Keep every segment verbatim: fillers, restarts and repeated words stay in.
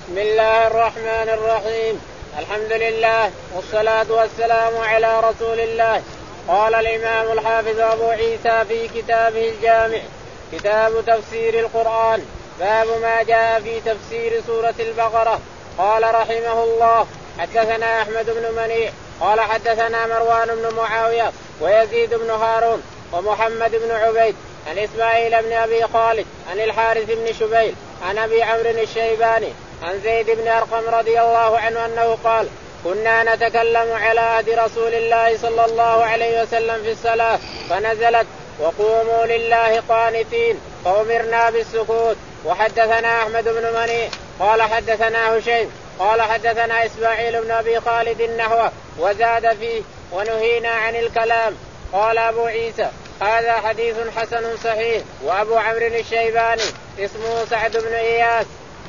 بسم الله الرحمن الرحيم. الحمد لله والصلاة والسلام على رسول الله. قال الإمام الحافظ أبو عيسى في كتابه الجامع كتاب تفسير القرآن باب ما جاء في تفسير سورة البقرة. قال رحمه الله حدثنا أحمد بن منيع قال حدثنا مروان بن معاوية ويزيد بن هارون ومحمد بن عبيد عن إسماعيل بن أبي خالد عن الحارث بن شبيل عن أبي عمرو الشيباني عن زيد بن أرقم رضي الله عنه أنه قال كنا نتكلم على عهد رسول الله صلى الله عليه وسلم في الصلاة فنزلت وقوموا لله قانتين فأمرنا بالسكوت. وحدثنا أحمد بن منيع قال حدثنا هشيم قال حدثنا إسماعيل بن أبي خالد النحو وزاد فيه ونهينا عن الكلام. قال أبو عيسى هذا حديث حسن صحيح. وأبو عمرو الشيباني اسمه سعد بن إياس.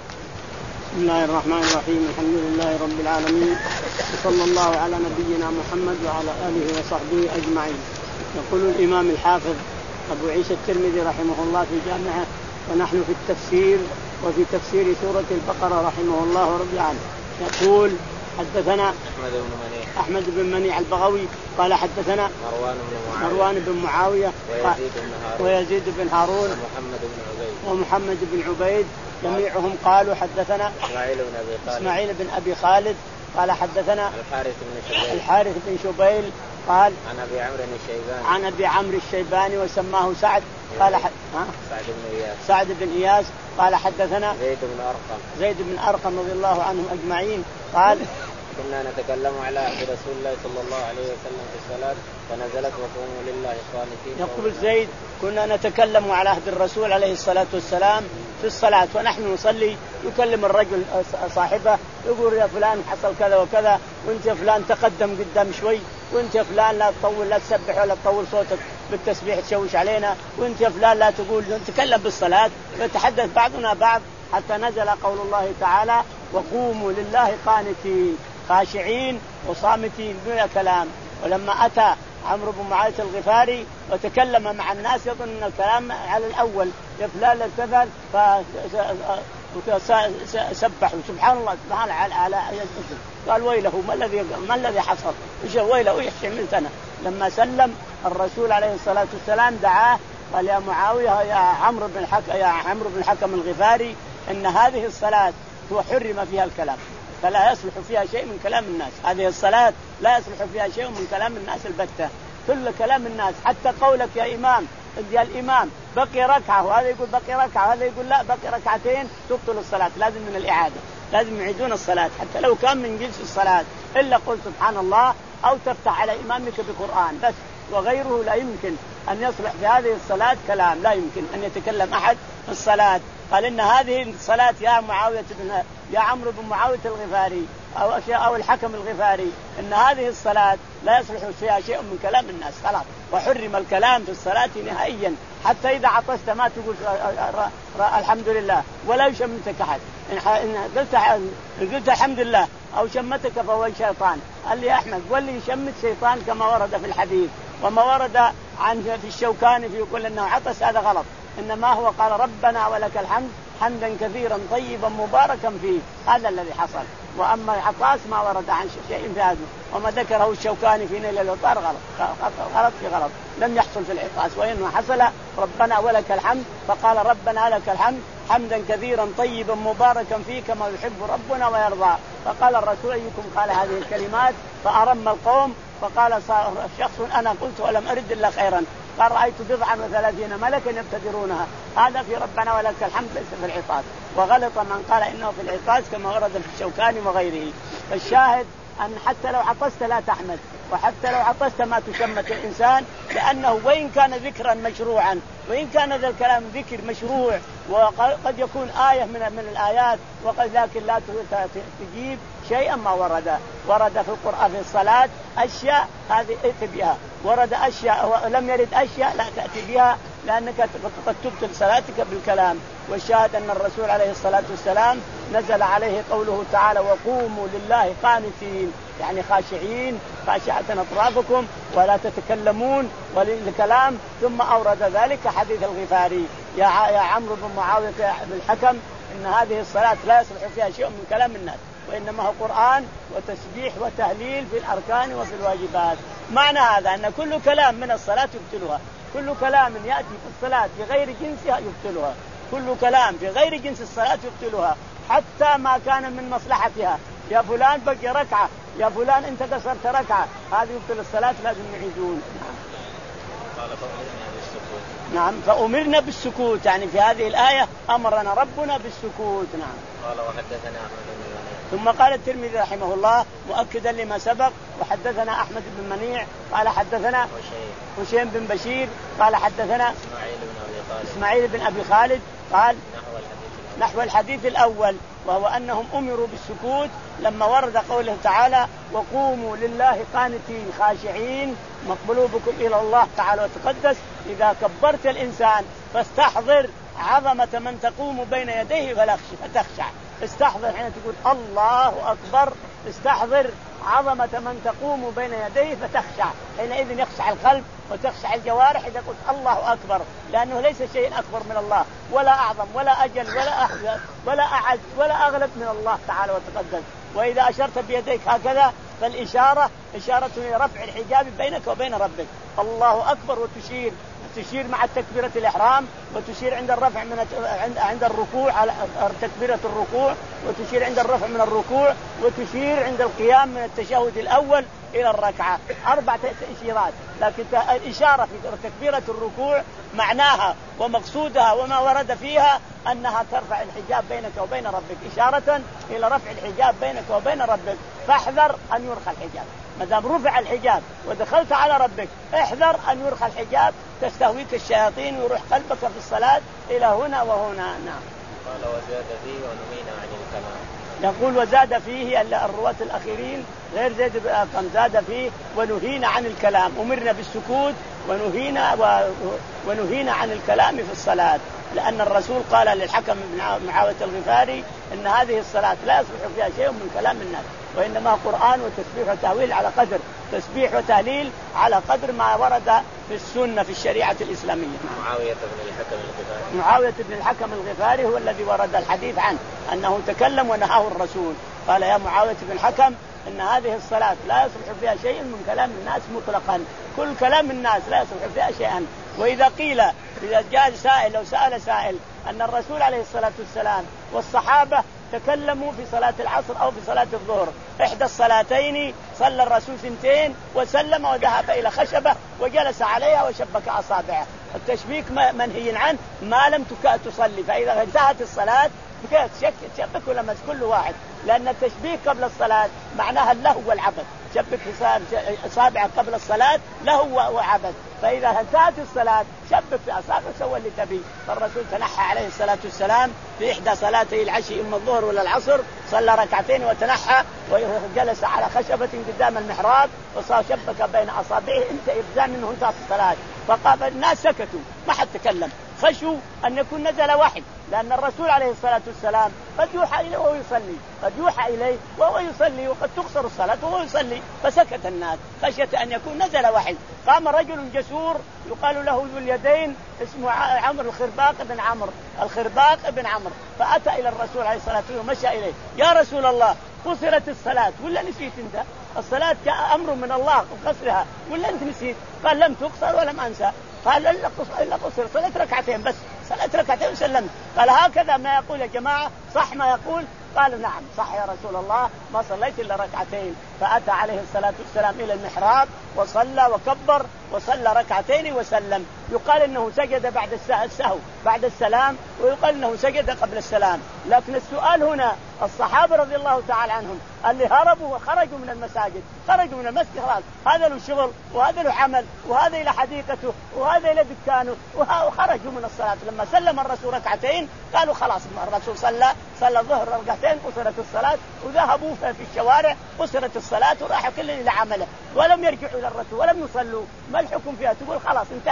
بسم الله الرحمن الرحيم. الحمد لله رب العالمين وصلى الله على نبينا محمد وعلى آله وصحبه أجمعين. يقول الإمام الحافظ أبو عيسى الترمذي رحمه الله في جامعه ونحن في التفسير وفي تفسير سورة البقرة رحمه الله ورضي عنه. يقول حدثنا أحمد بن منيع أحمد بن منيع البغوي قال حدثنا مروان بن معاوية, مروان بن معاوية ويزيد بن هارون, ويزيد بن هارون ومحمد بن عبيد ومحمد بن عبيد جميعهم قالوا حدثنا إسماعيل بن أبي خالد إسماعيل بن أبي خالد قال حدثنا الحارث بن شبيل الحارث بن شبيل قال عن أبي عمرو الشيباني عن أبي عمرو الشيباني وسماه سعد قال حد... سعد بن إياس سعد بن إياس قال حدثنا زيد بن أرقم زيد بن أرقم رضي الله عنهم أجمعين قال كنا نتكلم على عهد رسول الله صلى الله عليه وسلم في الصلاة فنزلت وقوموا لله قانتين. يقول زيد كنا نتكلم على عهد الرسول عليه الصلاة والسلام في الصلاة ونحن نصلي يكلم الرجل صاحبه يقول يا فلان حصل كذا وكذا وانت يا فلان تقدم قدام شوي وانت يا فلان لا تطول لا تسبح ولا تطول صوتك بالتسبيح تشوش علينا وانت يا فلان لا تقول نتكلم بالصلاة يتحدث بعضنا بعض حتى نزل قول الله تعالى وقوموا لله قانتين خاشعين وصامتين بلا كلام. ولما أتى عمرو بن معاوية الغفاري وتكلم مع الناس يظن أن الكلام على الأول يا فلان الكذل فسبحوا سبحان الله سبحان على قال ويله ما الذي ما الذي حصل ايش ويله ايش عملت انا. لما سلم الرسول عليه الصلاة والسلام دعاه قال يا معاوية يا عمرو بن الحكم يا عمرو بن الحكم الغفاري ان هذه الصلاة حرم فيها الكلام فلا يصلح فيها شيء من كلام الناس. هذه الصلاة لا يصلح فيها شيء من كلام الناس البتة كل كلام الناس حتى قولك يا إمام يا الإمام بقي ركعة وهذا يقول بقي ركعة وهذا يقول لا بقي ركعتين تبطل الصلاة لازم من الإعادة لازم يعيدون الصلاة حتى لو كان من جنس الصلاة إلا قل سبحان الله أو تفتح على إمامك بقرآن بس وغيره لا يمكن أن يصلح في هذه الصلاة كلام لا يمكن أن يتكلم أحد في الصلاة. قال إن هذه الصلاة يا معاوية بن يا عمرو بن معاوية الغفاري أو أو الحكم الغفاري إن هذه الصلاة لا يصلح فيها شيء من كلام الناس خلاص وحرم الكلام في الصلاة نهائيا حتى إذا عطست ما تقول الحمد لله ولا يشمتك أحد إن قلت قلت الحمد لله أو شمتك فهو شيطان. قال لي أحمد واللي يشمت شيطان كما ورد في الحديث وما ورد عن في الشوكاني في يقول إنه عطس هذا غلط إنما هو قال ربنا ولك الحمد حمدا كثيرا طيبا مباركا فيه هذا الذي حصل. وأما عطاس ما ورد عن شيء في هذا وما ذكره الشوكاني في نيل الأوطار غلط غلط في غلط لم يحصل في العطاس وإنما حصل ربنا ولك الحمد فقال ربنا لك الحمد حمدا كثيرا طيبا مباركا فيه كما يحب ربنا ويرضى. فقال الرسول أيكم قال هذه الكلمات فأرم القوم فقال شخص أنا قلت ولم أرد إلا خيرا قال رأيت بضعا وثلاثين ملكا يبتدرونها هذا في ربنا ولك الحمد ليس في العطاس. وغلط من قال إنه في العطاس كما ورد في الشوكاني وغيره. فالشاهد أن حتى لو عطست لا تحمد وحتى لو عطست ما تشمت الإنسان لأنه وإن كان ذكرا مشروعا وإن كان ذا الكلام ذكر مشروع وقد يكون آية من من الآيات وقد لكن لا تجيب شيئا ما ورد ورد في القرآن في الصلاة أشياء هذه ائت بها ورد أشياء ولم يرد أشياء لا تأتي بها لأنك قد تبطل صلاتك بالكلام. والشاهد أن الرسول عليه الصلاة والسلام نزل عليه قوله تعالى وقوموا لله قانتين يعني خاشعين خاشعة أطرافكم ولا تتكلمون وللكلام. ثم أورد ذلك حديث الغفاري يا يا عمرو بن معاوية بن الحكم إن هذه الصلاة لا يصلح فيها شيء من كلام الناس، وإنما هو قرآن وتسبيح وتهليل في الأركان وفي الواجبات. معنى هذا أن كل كلام من الصلاة يبطلها، كل كلام يأتي في الصلاة بغير جنسها يبطلها، كل كلام في غير جنس الصلاة يبطلها، حتى ما كان من مصلحتها. يا فلان بقي ركعة، يا فلان أنت قصرت ركعة، هذه يبطل الصلاة، لازم يعيدون. قال فأمرنا بالسكوت. نعم فأمرنا بالسكوت، يعني في هذه الآية أمرنا ربنا بالسكوت. نعم. قال وحدثنا أحمد بن منيع. ثم قال الترمذي رحمه الله مؤكدا لما سبق وحدثنا أحمد بن منيع قال حدثنا هشيم بن بشير قال حدثنا إسماعيل بن أبي خالد إسماعيل بن أبي خالد قال نحو الحديث نحو الحديث الأول، وهو أنهم أمروا بالسكوت لما ورد قوله تعالى وقوموا لله قانتين خاشعين قلوبكم إلى الله تعالى وتقدس. إذا كبرت الإنسان فاستحضر عظمة من تقوم بين يديه فتخشع، استحضر حين تقول الله أكبر، استحضر عظمة من تقوم بين يديه فتخشع، حينئذ يخشع القلب وتخشع الجوارح إذا قلت الله أكبر، لأنه ليس شيء أكبر من الله ولا أعظم ولا أجل ولا أحد ولا أعز ولا أغلب من الله تعالى وتقدس. وإذا أشرت بيديك هكذا فالإشارة إشارة إلى رفع الحجاب بينك وبين ربك، الله أكبر، وتشير تشير مع تكبيرة الإحرام، وتشير عند الرفع من عند الركوع على تكبيرة الركوع، وتشير عند الرفع من الركوع، وتشير عند القيام من التشهد الأول إلى الركعة، أربعة إشارات. لكن الإشارة في تكبيرة الركوع معناها ومقصودها وما ورد فيها أنها ترفع الحجاب بينك وبين ربك، إشارة إلى رفع الحجاب بينك وبين ربك، فاحذر أن يرخى الحجاب. ما دام رفع الحجاب ودخلت على ربك احذر أن يرخى الحجاب، تستهويك الشياطين ويروح قلبك في الصلاة إلى هنا وهنا. نعم. قال وزاد فيه ونهينا عن الكلام. يقول وزاد فيه الرواة الأخيرين غير زيد بن أرقم، زاد فيه ونهينا عن الكلام، أمرنا بالسكوت ونهينا و... ونهينا عن الكلام في الصلاة، لأن الرسول قال للحكم بن معاوية الغفاري إن هذه الصلاة لا يصلح فيها شيء من كلام الناس، وإنما قرآن وتسبيح وتهويل على قدر تسبيح وتهليل على قدر ما ورد في السنة في الشريعة الإسلامية. معاوية بن الحكم الغفاري معاوية بن الحكم الغفاري هو الذي ورد الحديث عنه أنه تكلم ونهاه الرسول، قال يا معاوية بن الحكم إن هذه الصلاة لا يصلح فيها شيء من كلام الناس مطلقا، كل كلام الناس لا يصلح فيها شيئا. وإذا قيل إذا جاء سائل لو سأل سائل أن الرسول عليه الصلاة والسلام والصحابة تكلموا في صلاة العصر أو في صلاة الظهر، إحدى الصلاتين صلى الرسول سنتين وسلم وذهب إلى خشبة وجلس عليها وشبك أصابعه، التشبيك منهي عنه ما لم تصلي، فإذا انتهت الصلاة تشبك ولمس كل واحد، لأن التشبيك قبل الصلاة معناها اللهو والعبث، شبك أصابعك قبل الصلاة لهو وعبث، فإذا انتهت الصلاة شبك في أصابعك سوى اللي تبي. فالرسول تنحى عليه الصلاة والسلام في إحدى صلاتي العشي إما الظهر ولا العصر، صلى ركعتين وتنحى وجلس على خشبة قدام المحراب وصار شبك بين أصابعه انت إبزان منه انتهت الصلاة. فقال الناس سكتوا ما حد تكلم، خشوا أن يكون نزل واحد، لأن الرسول عليه الصلاة والسلام قد يوحى إليه وهو يصلي، قد يوحى إليه وهو يصلي، وقد تقصر الصلاة وهو يصلي، فسكت الناس خشية أن يكون نزل واحد. قام رجل جسور يقال له ذو اليدين اسمه عمرو الخرباق بن عمرو الخرباق بن عمرو، فأتى إلى الرسول عليه الصلاة والسلام ومشى إليه، يا رسول الله قصرت الصلاة ولا نسيت أنت؟ الصلاة جاء أمر من الله وقصرها ولا أنت نسيت؟ قال لم تقصر ولم أنسى. قال إلا قصر إلا قصر صليت ركعتين بس، صليت ركعتين وسلمت. قال هكذا ما يقول يا جماعة، صح ما يقول؟ قال نعم صح يا رسول الله ما صليت إلا ركعتين. فأتى عليه الصلاة والسلام إلى المحراب وصلى وكبر وصلى ركعتين وسلم. يقال إنه سجد بعد السهو بعد السلام، ويقال إنه سجد قبل السلام. لكن السؤال هنا الصحابة رضي الله تعالى عنهم اللي هربوا وخرجوا من المساجد، خرجوا من المسجد خلاص، هذا له شغل وهذا له عمل وهذا إلى حديقته وهذا إلى دكانه، وخرجوا من الصلاة. لما سلم الرسول ركعتين قالوا خلاص الرسول صلى صلى الظهر ركعتين قصرت الصلاة، وذهبوا في الشوارع قصرت الصلاة وراحوا كل إلى عمله ولم يرجعوا إلى الرسول ولم يصلوا. ما الحكم فيها؟ تقول خلاص انتهت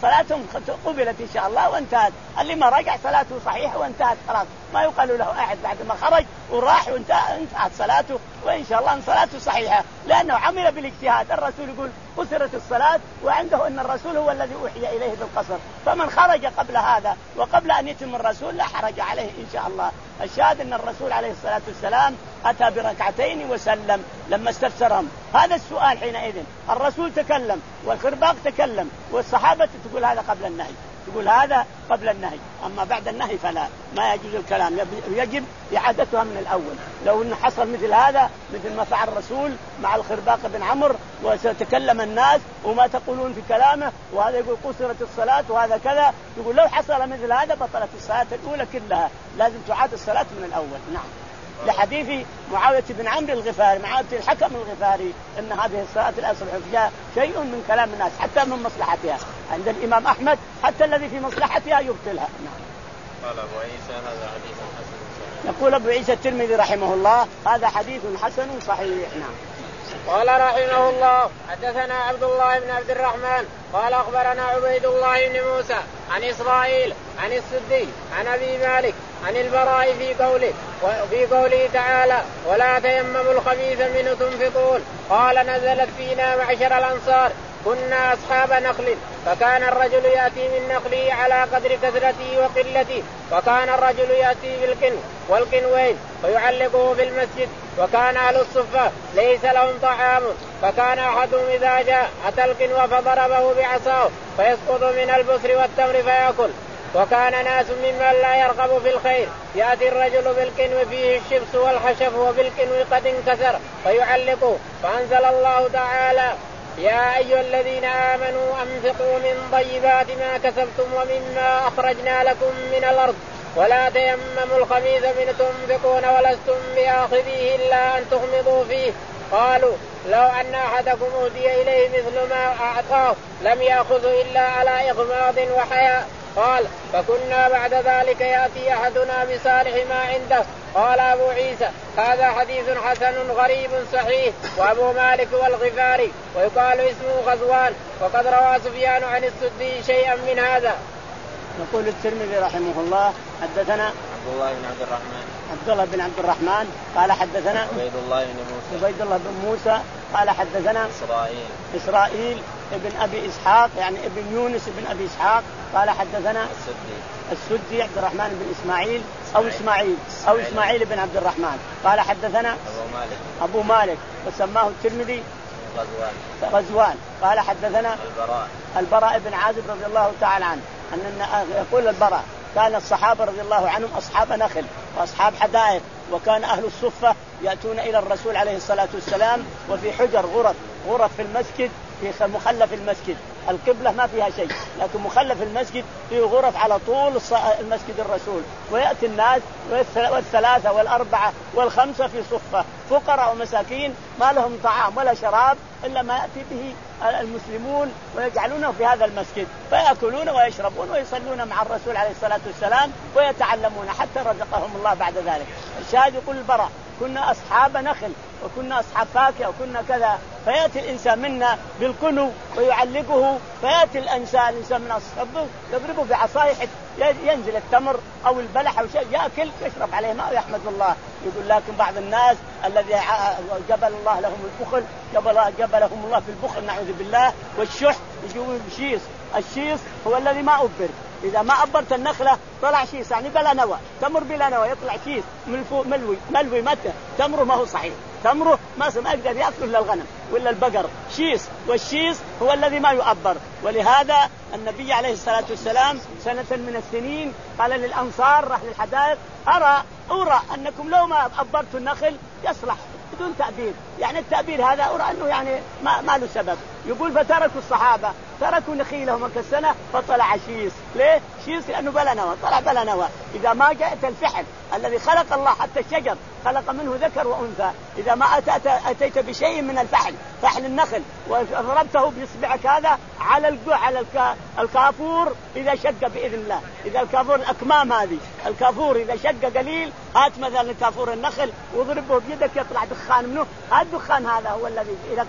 صلاتهم قبلت إن شاء الله وانتهت. اللي ما رجع صلاته صحيحة وانتهت خلاص، ما يقال له أحد بعد ما خرج وراح وانتهت صلاته، وإن شاء الله صلاته صحيحة لأنه عمل بالاجتهاد. الرسول يقول قصرت الصلاة، وعنده أن الرسول هو الذي أوحي إليه بالقصر، فمن خرج قبل هذا وقبل أن يتم الرسول لا حرج عليه إن شاء الله. الشاهد أن الرسول عليه الصلاة والسلام أتى بركعتين وسلم لما استفسرهم. هذا السؤال حينئذ الرسول تكلم والخرباق تكلم والصحابة تقول هذا قبل النهي، تقول هذا قبل النهي، أما بعد النهي فلا، ما يجوز الكلام، يجب إعادتها من الأول. لو أن حصل مثل هذا مثل ما فعل الرسول مع الخرباق بن عمرو وستكلم الناس وما تقولون في كلامه، وهذا يقول قصرت الصلاة وهذا كذا، يقول لو حصل مثل هذا بطلت الصلاة الأولى كلها، لازم تعاد الصلاة من الأول. نعم، لحديث معاوية بن عمرو الغفاري معاوية الحكم الغفاري أن هذه الصلاة الأصبح فيها شيء من كلام الناس حتى من مصلحتها عند الإمام أحمد، حتى الذي في مصلحتها يبطلها. نعم. قال أبو عيسى هذا حديث حسن. يقول أبو عيسى الترمذي رحمه الله هذا حديث حسن صحيح. نعم. قال رحمه الله حدثنا عبد الله بن عبد الرحمن قال أخبرنا عبيد الله بن موسى عن إسرائيل عن السدي عن أبي مالك عن البراء في قوله وفي قوله تعالى ولا تيمموا الخبيث منه تنفقون. قال نزلت فينا معشر الأنصار كنا أصحاب نخل، فكان الرجل يأتي من نخله على قدر كثرته وقلته، وكان الرجل يأتي بالقن والقنوين فيعلقه في المسجد، وكان أهل الصفة ليس لهم طعام، فكان أحدهم إذا جاء أتى القنو فضربه بعصاه فيسقط من البصر والتمر فيأكل. وكان ناس ممن لا يرغب في الخير يأتي الرجل بالقنو فيه الشبس والحشف وبالقنو قد انكسر فيعلقه. فأنزل الله تعالى يا أيها الذين آمنوا أنفقوا من طيبات ما كسبتم ومما أخرجنا لكم من الأرض ولا تيمموا الخبيث منه تنفقون ولستم بآخذيه إلا أن تغمضوا فيه. قالوا لو أن أحدكم أهدي إليه مثل ما أعطاه لم يأخذه إلا على إغماض وحياء. قال فكنا بعد ذلك يأتي أحدنا بصالح ما عنده. قال أبو عيسى هذا حديث حسن غريب صحيح. وأبو مالك والغفاري ويقال اسمه غزوان، وقد روى سفيان عن السدي شيئا من هذا. يقول الترمذي رحمه الله حدثنا عبد الله بن عبد الرحمن عبد الله بن عبد الرحمن قال حدثنا عبيد الله بن موسى عبيد الله بن موسى قال حدثنا إسرائيل إسرائيل ابن أبي إسحاق يعني ابن يونس ابن أبي إسحاق قال حدثنا السدي السدي عبد الرحمن بن إسماعيل أو إسماعيل أو إسماعيل بن عبد الرحمن قال حدثنا أبو مالك أبو مالك وسماه الترمذي غزوان غزوان قال حدثنا البراء البراء بن عازب رضي الله تعالى عنه أن يقول البراء كان الصحابة رضي الله عنهم أصحاب نخل وأصحاب حدائق، وكان أهل الصفة يأتون إلى الرسول عليه الصلاة والسلام وفي حجر غرف غرف في المسجد في مخلف المسجد، القبلة ما فيها شيء لكن مخلف المسجد فيه غرف على طول المسجد الرسول، ويأتي الناس والثلاثة والأربعة والخمسة في صفة فقراء ومساكين ما لهم طعام ولا شراب إلا ما يأتي به المسلمون ويجعلونه في هذا المسجد فيأكلون ويشربون ويصلون مع الرسول عليه الصلاة والسلام ويتعلمون حتى رزقهم الله بعد ذلك. الشاهد يقول البراء كنا أصحاب نخل وكنا أصحاب فاكهة وكنا كذا، فيأتي الإنسان منا بالقنو ويعلقه، فيأتي الإنسان الإنسان من أصحابه يضربه بعصايه ينزل التمر أو البلح أو شيء يأكل يشرب عليه ماء ويحمد الله. يقول لكن بعض الناس الذي جبل الله لهم البخل جبل, جبلهم الله في البخل نعوذ بالله والشح يجوا الشيص. الشيص هو الذي ما أبر، إذا ما أبرت النخلة طلع شيص يعني بلا نوى، تمر بلا نوى يطلع شيص من فوق ملوي ملوي متى تمره ما هو صحيح، تمره ما ما يقدر يأكل إلا الغنم ولا البقر شيص، والشيص هو الذي ما يؤبر. ولهذا النبي عليه الصلاة والسلام سنة من السنين قال للأنصار راح للحدائق أرى أرى أنكم لو ما أبرتوا النخل يصلح بدون تأبير، يعني التأبير هذا أرى أنه يعني ما, ما له سبب. يقول فتركوا الصحابة تركوا نخيلهم كالسنة فطلع شيص. ليه شيص؟ لأنه بلا نوى طلع بلا نوى. إذا ما جاءت الفحل الذي خلق الله حتى الشجر خلق منه ذكر وأنثى، إذا ما أتيت, أتيت بشيء من الفحل فحل النخل وضربته بإصبعك هذا على الجوع على الكافور إذا شق بإذن الله، إذا الكافور الأكمام هذه الكافور إذا شق قليل هات مثلا كافور النخل وضربه بيدك يطلع دخان منه، هذا الدخان هذا هو الذي يلقح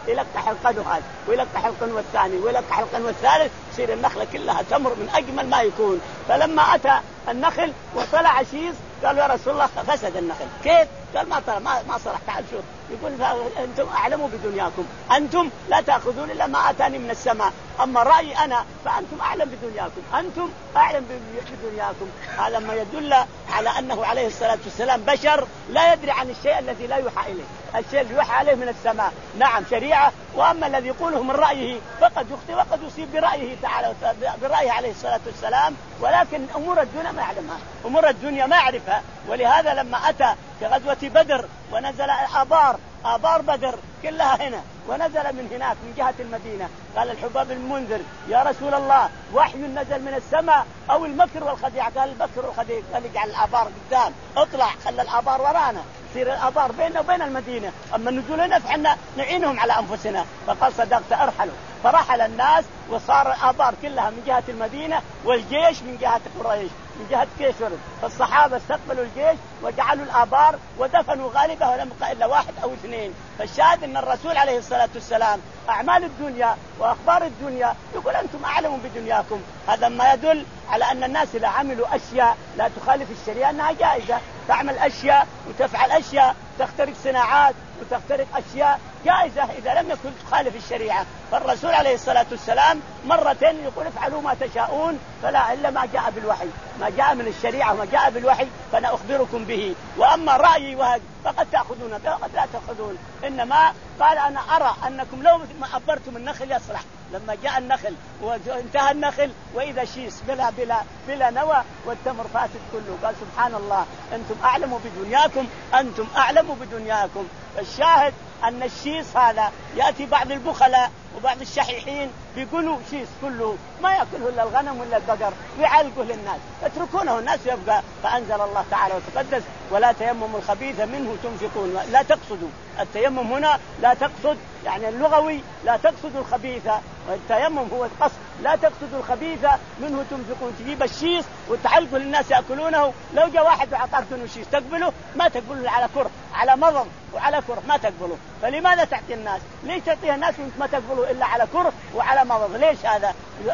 يلقح القدو هذا ويلقح القنوة الثاني ويلقح القنوة الثالث، تصير النخلة كلها تمر من أجمل ما يكون. فلما أتى النخل وطلع شيز قالوا يا رسول الله فسد النخل. كيف؟ قال ما طلع ما ما صلح. تعال شوف، يقول أنتم أعلموا بدنياكم، أنتم لا تأخذون إلا ما أتاني من السماء، أما رأيي أنا فأنتم أعلم بدنياكم، أنتم أعلم بدنياكم. هذا ما يدل على أنه عليه الصلاة والسلام بشر لا يدري عن الشيء الذي لا يوحى إليه. الشيء اللي يوحى عليه من السماء نعم شريعة، وأما الذي يقوله من رأيه فقد يخطئ وقد يصيب برأيه تعالى برأيه عليه الصلاة والسلام، ولكن أمور الدنيا ما يعلمها، أمور الدنيا ما يعرفها. ولهذا لما أتى في غزوة بدر ونزل آبار آبار بدر كلها هنا، ونزل من هناك من جهة المدينة، قال الحباب المنذر يا رسول الله وحي نزل من السماء أو المكر والخديعة؟ قال المكر والخديعة. قال اجعل الآبار قدام، اطلع خلى الآبار ورانا، تصير الآبار بيننا وبين المدينة، أما النزول هنا فحنا نعينهم على أنفسنا. فقال صدقت أرحلوا. فرحل الناس وصار الآبار كلها من جهة المدينة والجيش من جهة قريش من جهة كيشر. فالصحابة استقبلوا الجيش وجعلوا الآبار ودفنوا غالبا ولم يبقى إلا واحد أو اثنين. فالشاهد أن الرسول عليه الصلاة والسلام أعمال الدنيا وأخبار الدنيا يقول أنتم أعلموا بدنياكم. هذا ما يدل على أن الناس إذا عملوا أشياء لا تخالف الشريعة أنها جائزة. تعمل أشياء وتفعل أشياء، تخترق صناعات وتخترق أشياء جائزة إذا لم يكن تخالف الشريعة. فالرسول عليه الصلاة والسلام مرتين يقول افعلوا ما تشاءون فلا إلا ما جاء بالوحي، ما جاء من الشريعة وما جاء بالوحي فأنا أخبركم به. وأما رأيي وهذا فقد تأخذون فقد لا تأخذون. إنما قال أنا أرى أنكم لو ما أبرتم النخل يصلح. لما جاء النخل وانتهى النخل وإذا شيس بلا بلا بلا نوى والتمر فاسد كله، قال سبحان الله أنتم أعلموا بدنياكم، أنتم أعلموا بدنياكم. الشاهد أن الشيس هذا يأتي بعض البخلاء وبعض الشحيحين بيقولوا شيس كله ما يأكله إلا الغنم ولا البقر ويعلقه للناس، يتركونه الناس يبقى. فأنزل الله تعالى وتقدس ولا تيمموا الخبيث منه تنفقون. لا تقصدوا التيمم هنا، لا تقصد يعني اللغوي لا تقصد الخبيث، والتيمم هو القصد. لا تقصدوا الخبيث منه تنفقون، تجيب الشيس وتعلقه للناس يأكلونه. لو جاء واحد وعطاك دون شيس تقبله؟ ما تقبله على كره على مضض وعلى كره ما تقبله. فلماذا تعطي الناس؟ ليش تعطيها الناس وانت ما تقبله إلا على كره وعلى مضض؟ ليش هذا؟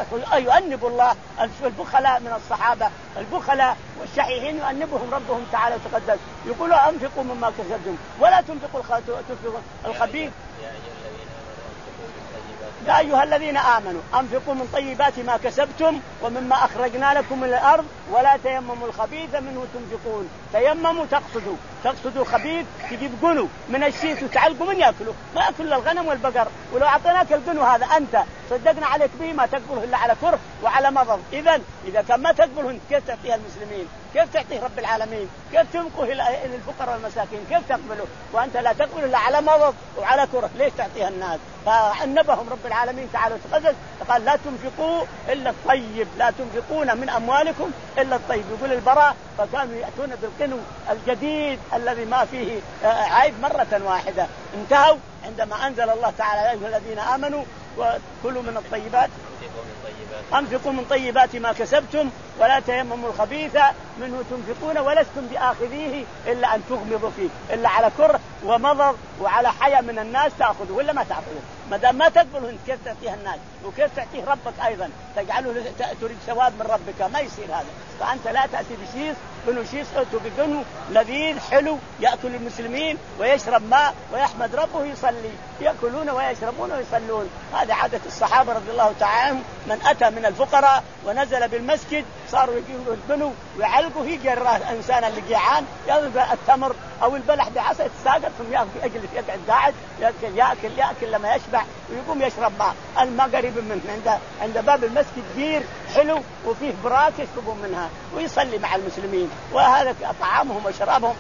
يؤنب الله البخلاء من الصحابة، البخلاء والشحيحين يؤنبهم ربهم تعالى وتقدس، يقولوا أنفقوا مما كسبتم ولا تنفقوا الخبيث. يا أيها الذين آمنوا أنفقوا من طيبات ما كسبتم ومما أخرجنا لكم من الأرض ولا تيمموا الخبيث منه تنفقون. تيمموا تقصدوا تقصدوا الخبيث، تجيب قنو من الشيس وتعلقوا من يأكله؟ ما يأكل الغنم والبقر. ولو أعطيناك القنو هذا أنت صدقنا عليك به ما تقبله إلا على كره وعلى مضض. إذن إذا كان ما تقبله أنت كيف تعطيها المسلمين؟ كيف تعطيه رب العالمين؟ كيف تنقه إلى الفقراء والمساكين؟ كيف تقبله وأنت لا تقبله إلا على مضض وعلى كره؟ ليش تعطيها الناس؟ فأنبهم رب العالمين تعالى وتقدس فقال لا تنفقوا إلا الطيب، لا تنفقون من أموالكم إلا الطيب. يقول البراء فكانوا يأتون بالقنو الجديد الذي ما فيه عيب مرة واحدة. انتهوا عندما أنزل الله تعالى يا أيها الذين آمنوا وكلوا من الطيبات أنفقوا من طيبات ما كسبتم ولا تيمموا الخبيث منه تنفقون ولستم بآخذيه إلا أن تغمضوا فيه، إلا على كره ومضض وعلى حياء من الناس تأخذوا ولا ما تأخذوا. ما دام ما تقبله أنت كيف تعطيها الناس؟ وكيف تعطيه ربك أيضا؟ تجعله تريد ثواب من ربك؟ ما يصير هذا. فأنت لا تأتي بشيس بنو شيس أتوا بقنو لذيذ حلو يأكل المسلمين ويشرب ماء ويحمد ربه يصلي، يأكلون ويشربون ويصلون. هذا عادة الصحابة رضي الله تعالى عنهم. من أتى من الفقراء ونزل بالمسجد صاروا يجيبوا البنو ويعلقوا، يجي الإنسان اللي جيعان يأخذ التمر أو البلح بعصا يتساقط ثم يجلس يقعد قاعد يأكل يأكل يأكل لما يشبع ويقوم يشرب ماء. الماء قريب منه عند عند باب المسجد بير حلو وفيه براك يشربون منها ويصلي مع المسلمين. وهذا طعامهم وشرابهم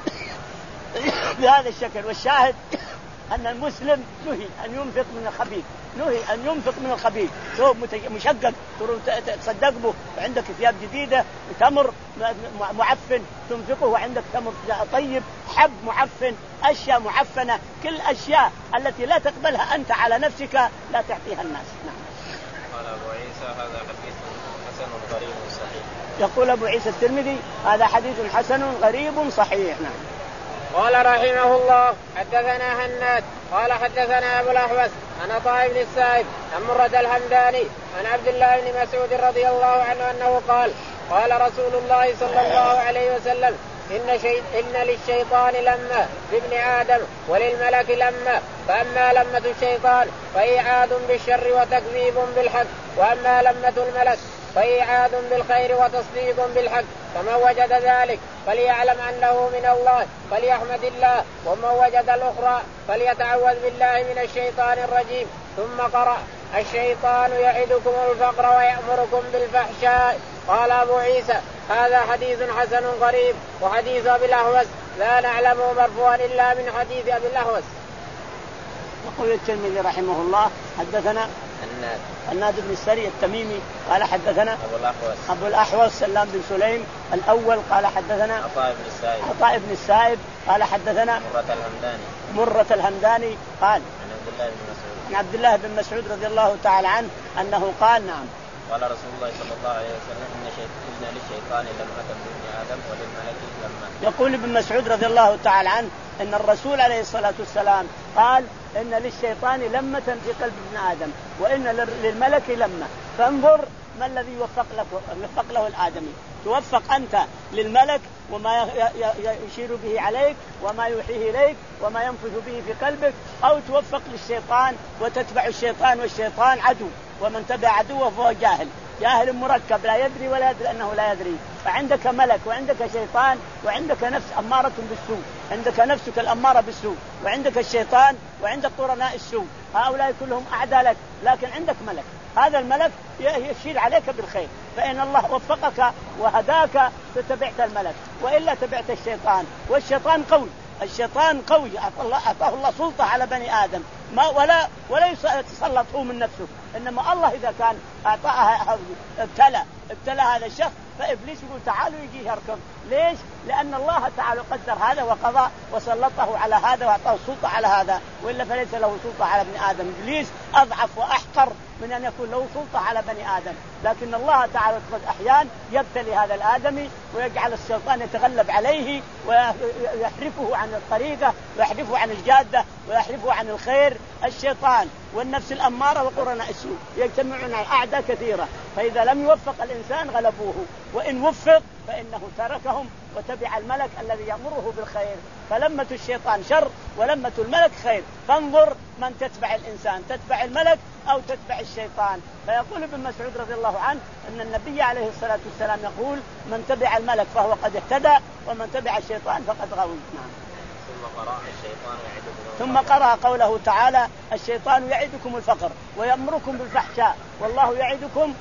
بهذا الشكل. والشاهد أن المسلم نهي أن ينفق من الخبيث، نهي أن ينفق من الخبيث. ثوب مشقق تصدق به وعندك ثياب جديدة، تمر معفن تنفقه وعندك تمر طيب، حب معفن، أشياء معفنة، كل أشياء التي لا تقبلها أنت على نفسك لا تعطيها الناس. نعم. قال أبو عيسى هذا حديث حسن غريب صحيح. يقول أبو عيسى الترمذي هذا حديث حسن غريب صحيح. نعم. قال رحمه الله حدثنا هناد قال حدثنا أبو الأحوص عن عطاء بن السائب عن مرة الحمداني عن عبد الله بن مسعود رضي الله عنه أنه قال قال رسول الله صلى الله عليه وسلم إن, شي... إن للشيطان لمة لابن آدم وللملك لمة، فأما لمة الشيطان فإيعاد بالشر وتكذيب بالحق، وأما لمة الملك فإيعاد بالخير وتصديق بالحق. فمن وجد ذلك فليعلم أنه من الله فليحمد الله، ومن وجد الأخرى فليتعوذ بالله من الشيطان الرجيم. ثم قرأ الشيطان يعدكم الفقر ويأمركم بالفحشاء. قال أبو عيسى هذا حديث حسن غريب. وحديث أبي الأحوص لا نعلمه مرفوعا إلا من حديث أبي الأحوص. يقول الترمذي رحمه الله حدثنا الناد الناد بن السري التميمي قال حدثنا أبو الأحوص أبو الأحوص سلام بن سليم الأول قال حدثنا عطاء بن السائب عطاء بن السائب قال حدثنا مرة الهمداني مرة الهمداني قال عن عبد الله بن مسعود عن عبد الله بن مسعود رضي الله تعالى عنه أنه قال نعم قال رسول الله صلى الله عليه وسلم إن, شيء... إن للشيطان لمة بابن آدم وللملك لمة. يقول ابن مسعود رضي الله تعالى عنه أن الرسول عليه الصلاة والسلام قال إن للشيطان لمة في قلب ابن آدم وإن للملك لمة. فانظر ما الذي يوفق له, يوفق له الآدمي. توفق أنت للملك وما يشير به عليك وما يوحيه إليك وما ينفذ به في قلبك، أو توفق للشيطان وتتبع الشيطان، والشيطان عدو، ومن تبع عدوه فهو جاهل جاهل مركب لا يدري ولا يدري أنه لا يدري. فعندك ملك وعندك شيطان وعندك نفس أمارة بالسوء، عندك نفسك الأمارة بالسوء وعندك الشيطان وعندك قرناء السوء، هؤلاء كلهم أعداء لك، لكن عندك ملك، هذا الملك يشير عليك بالخير. فإن الله وفقك وهداك فتبعت الملك، وإلا تبعت الشيطان. والشيطان قوي، الشيطان قوي أعطاه الله سلطة على بني آدم، ما ولا ولا يتسلط هو من نفسه، إنما الله إذا كان أعطاه ابتلى ابتلى هذا الشخص فإبليس يقول تعالوا يجي يركض. ليش؟ لأن الله تعالى قدر هذا وقضى وسلطه على هذا وأعطاه السلطة على هذا، وإلا فليس له سلطة على ابن آدم. إبليس أضعف وأحقر من أن يكون له سلطة على بني آدم، لكن الله تعالى أحيانا يبتلي هذا الآدمي ويجعل الشيطان يتغلب عليه ويحرفه عن الطريقة ويحرفه عن الجادة ويحرفه عن الخير. الشيطان والنفس الأمارة وقرناء السوء يجتمعون على أعداء كثيرة، فإذا لم يوفق الإنسان غلبوه، وإن وفق فإنه تركهم وتبع الملك الذي يأمره بالخير. فلمة الشيطان شر ولمة الملك خير. فانظر من تتبع الإنسان، تتبع الملك أو تتبع الشيطان. فيقول ابن مسعود رضي الله عنه أن النبي عليه الصلاة والسلام يقول من تبع الملك فهو قد اهتدى ومن تبع الشيطان فقد غوي. نعم. ثم قرأ الشيطان يعدكم ثم قرأ قوله تعالى الشيطان يعدكم الفقر ويأمركم بالفحشاء والله يعدكم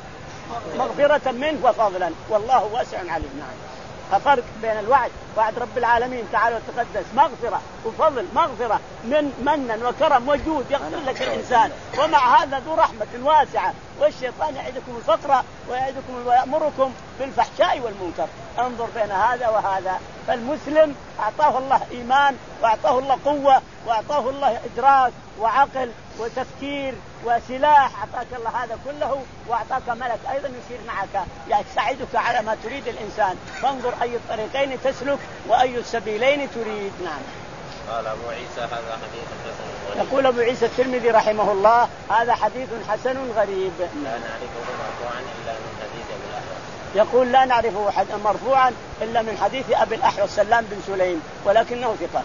مغفرة منه وفضلا والله واسع عليم. نعم. ففرق بين الوعد، وعد رب العالمين تعالى وتقدس مغفرة وفضل، مغفرة من من وكرم وجود يغفر لك الإنسان، ومع هذا ذو رحمة واسعة. والشيطان يعدكم الفقر ويعدكم ويأمركم بالفحشاء والمنكر. انظر بين هذا وهذا. فالمسلم أعطاه الله إيمان وأعطاه الله قوة وأعطاه الله إدراك وعقل وتفكير وسلاح، أعطاك الله هذا كله، وأعطاك ملك أيضا يسير معك يساعدك على ما تريد الإنسان. فانظر أي الطريقين تسلك وأي السبيلين تريد. نعم. قال أبو عيسى هذا حديث حسن غريب. يقول أبو عيسى الترمذي رحمه الله هذا حديث حسن غريب. لا نعرفه مرفوعا إلا من حديث أبي الأحوص. يقول لا نعرفه مرفوعا إلا من حديث أبي الأحوص سلام بن سليم ولكنه ثقة.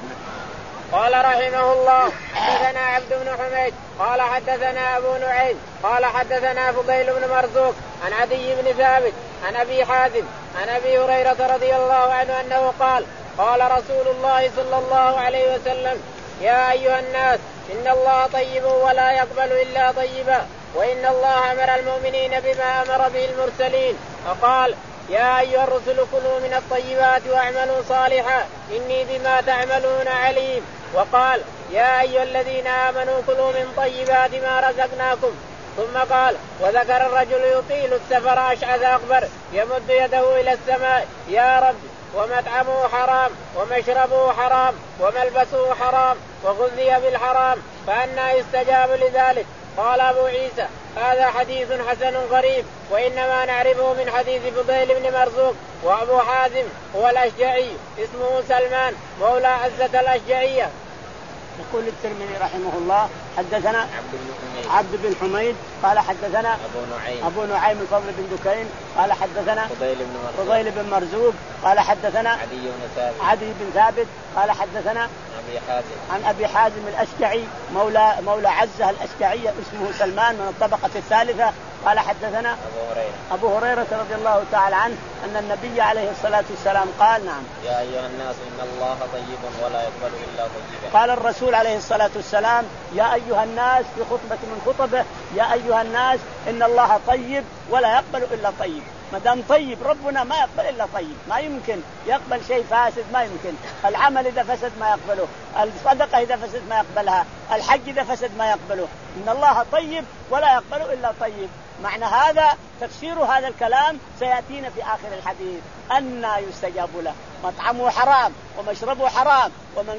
قال رحمه الله حدثنا عبد بن حميد قال حدثنا أبو نعيم قال حدثنا فضيل بن مرزوق عن عدي بن ثابت عن أبي حازم عن أبي هريرة رضي الله عنه أنه قال قال رسول الله صلى الله عليه وسلم يا أيها الناس إن الله طيب ولا يقبل إلا طيبا، وإن الله أمر المؤمنين بما أمر به المرسلين، فقال يا أيها الرسل كلوا من الطيبات واعملوا صالحا إني بما تعملون عليم. وقال يا أيها الذين آمنوا كلوا من طيبات ما رزقناكم. ثم قال وذكر الرجل يطيل السفر أشعث أكبر يمد يده إلى السماء يا رب ومطعمه حرام ومشربه حرام وملبسه حرام وغذي بالحرام فأنى يستجاب لذلك. قال أبو عيسى هذا حديث حسن غريب وإنما نعرفه من حديث فضيل بن مرزوق. وأبو حازم هو الأشجعي اسمه سلمان مولى عزة الأشجعية. يقول الترمذي رحمه الله حدثنا عبد بن حميد عبد بن حميد قال حدثنا أبو نعيم أبو نعيم الفضل بن دكين قال حدثنا فضيل بن مرزوق فضيل بن مرزوق قال حدثنا عدي بن ثابت عدي بن ثابت قال حدثنا أبي حازم عن أبي حازم الأشجعي مولى مولى عزة الأشجعية اسمه سلمان من الطبقة الثالثة قال حدثنا أبو هريرة أبو هريرة رضي الله تعالى عنه أن النبي عليه الصلاة والسلام قال نعم يا أيها الناس إن الله طيب ولا يقبل إلا طيبا. قال الرسول عليه الصلاة والسلام يا أيها الناس في خطبة من خطبه يا أيها الناس إن الله طيب ولا يقبل إلا طيب. ما دام طيب ربنا ما يقبل إلا طيب، ما يمكن يقبل شيء فاسد، ما يمكن. العمل إذا فسد ما يقبله، الصدقة إذا فسد ما يقبلها، الحج إذا فسد ما يقبله. إن الله طيب ولا يقبل إلا طيب. معنى هذا تفسير هذا الكلام سيأتينا في آخر الحديث. أن يستجاب له، مطعمه حرام ومشربه حرام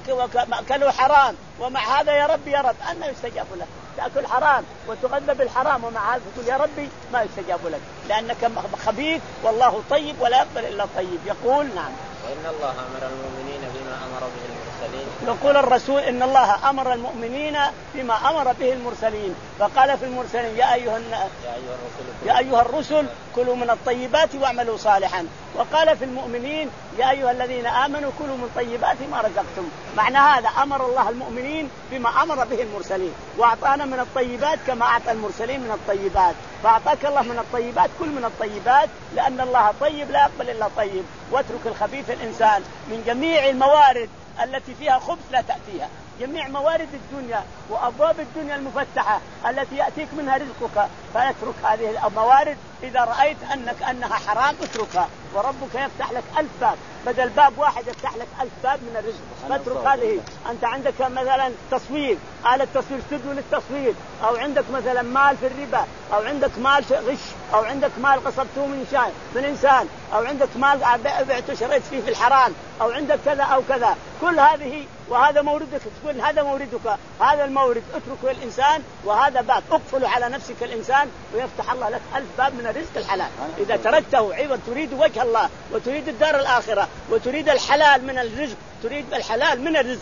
ومأكله حرام، ومع هذا يا ربي يا رب أن يستجاب له. تأكل حرام وتغذى بالحرام ومع هذا تقول يا ربي ما يستجاب لك لأنك خبيث والله طيب ولا يقبل إلا طيب. يقول نعم وإن الله أمر المؤمنين بما أمر به المرسلين. يقول الرسول إن الله أمر المؤمنين بما أمر به المرسلين، فقال في المرسلين يا أيها الناس يا أيها الرسل كلوا من الطيبات واعملوا صالحا، وقال في المؤمنين يا أيها الذين آمنوا كلوا من طيبات ما رزقتم. معنى هذا أمر الله المؤمنين بما أمر به المرسلين، وأعطانا من الطيبات كما أعطى المرسلين من الطيبات، فأعطاك الله من الطيبات كل من الطيبات لأن الله طيب لا يقبل إلا طيب. واترك الخبيث الإنسان من جميع الموارد التي فيها خبث لا تأتيها، جميع موارد الدنيا وأبواب الدنيا المفتحة التي يأتيك منها رزقك، فاترك هذه الموارد. إذا رأيت أنك أنها حرام اتركها، وربك يفتح لك ألف باب، بدل باب واحد يفتح لك ألف باب من الرزق. فاترك هذه. أنت عندك مثلا تصوير، آلة تصوير استوديو للتصوير، أو عندك مثلا مال في الربا، أو عندك مال في غش، أو عندك مال قصبته من شيء من إنسان، أو عندك مال بعت وشريت فيه في الحرام، أو عندك كذا أو كذا، كل هذه وهذا موردك، تقول هذا موردك، هذا المورد اتركه الإنسان، وهذا باب اقفل على نفسك الإنسان ويفتح الله لك ألف باب من الرزق الحلال. إذا تركته عوض تريد وجه الله وتريد الدار الآخرة وتريد الحلال من الرزق، تريد الحلال من الرزق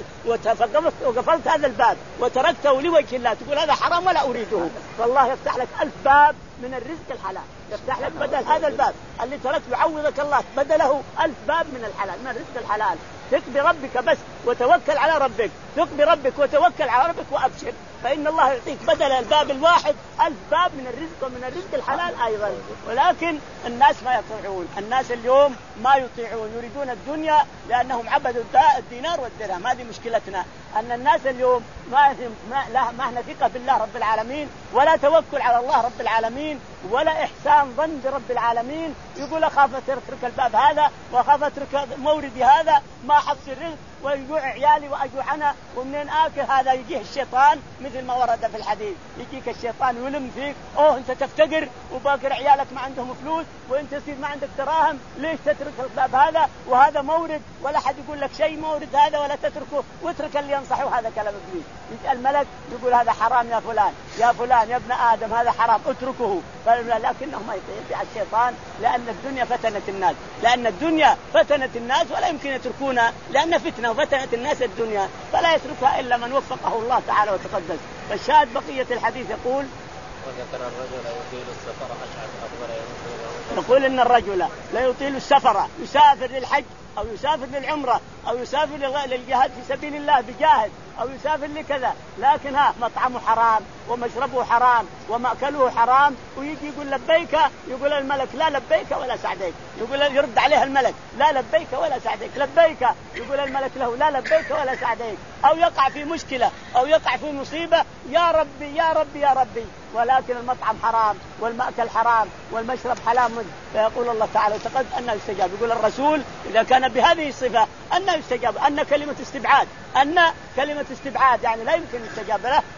وقفلت هذا الباب وتركته لوجه الله، تقول هذا حرام ولا أريده، فالله يفتح لك ألف باب من الرزق الحلال، يفتح لك بدل هذا الباب اللي تركت يعوضك الله بدله ألف باب من الحلال من الرزق الحلال. ثق بربك بس وتوكل على ربك، ثق بربك وتوكل على ربك وأبشر، فإن الله يعطيك بدل الباب الواحد ألف باب من الرزق ومن الرزق الحلال أيضا. ولكن الناس ما يطيعون، الناس اليوم ما يطيعون، يريدون الدنيا لأنهم عبدوا الدينار والدرهم. هذه مشكلتنا، أن الناس اليوم ما ما ما هنا ثقة بالله رب العالمين، ولا توكل على الله رب العالمين، ولا إحسان ظن برب العالمين. يقول أخاف أترك الباب هذا وأخاف أترك موردي هذا ما حصل رزق ويجوع عيالي وأجوع أنا ومنين آكل. هذا يجيه الشيطان مثل ما ورد في الحديث، يجيك الشيطان يلم فيك، أوه أنت تفتقر وباقر عيالك ما عندهم فلوس وأنت تصير ما عندك دراهم، ليش تترك الباب هذا وهذا مورد ولا حد يقول لك شيء مورد هذا ولا تتركه واترك اللي ينصحه. هذا كلام إبليس. يجي الملك يقول هذا حرام يا فلان يا فلان يا ابن آدم هذا حرام اتركه، لكنه ما يطيع الشيطان لأن الدنيا فتنت الناس، لأن الدنيا فتنت الناس ولا يمكن يتركونها لأن فتنة وفتنت الناس الدنيا، فلا يتركها إلا من وفقه الله تعالى وتقدس. فالشاهد بقية الحديث يقول وذكر الرجل يطيل السفر أشعث أكبر يقول إن الرجل لا يطيل السفر، يسافر للحج أو يسافر للعمرة أو يسافر للجهاد في سبيل الله بجاهد أو يسافر لكذا، لكن ها مطعمه حرام ومشربه حرام ومأكله حرام، ويجي يقول لبيك، يقول الملك لا لبيك ولا سعديك، يقول يرد عليه الملك لا لبيك ولا سعديك، لبيك يقول الملك له لا لبيك ولا سعديك، أو يقع في مشكلة أو يقع في مصيبة يا ربي يا ربي يا ربي، ولكن المطعم حرام والمأكل حرام والمشرب حرام، فيقول الله تعالى وتقدس أنه يستجاب. يقول الرسول إذا كان بهذه الصفة أنه يستجاب، أن كلمة استبعاد، أن كلمة استبعاد يعني لا يمكن يستجاب له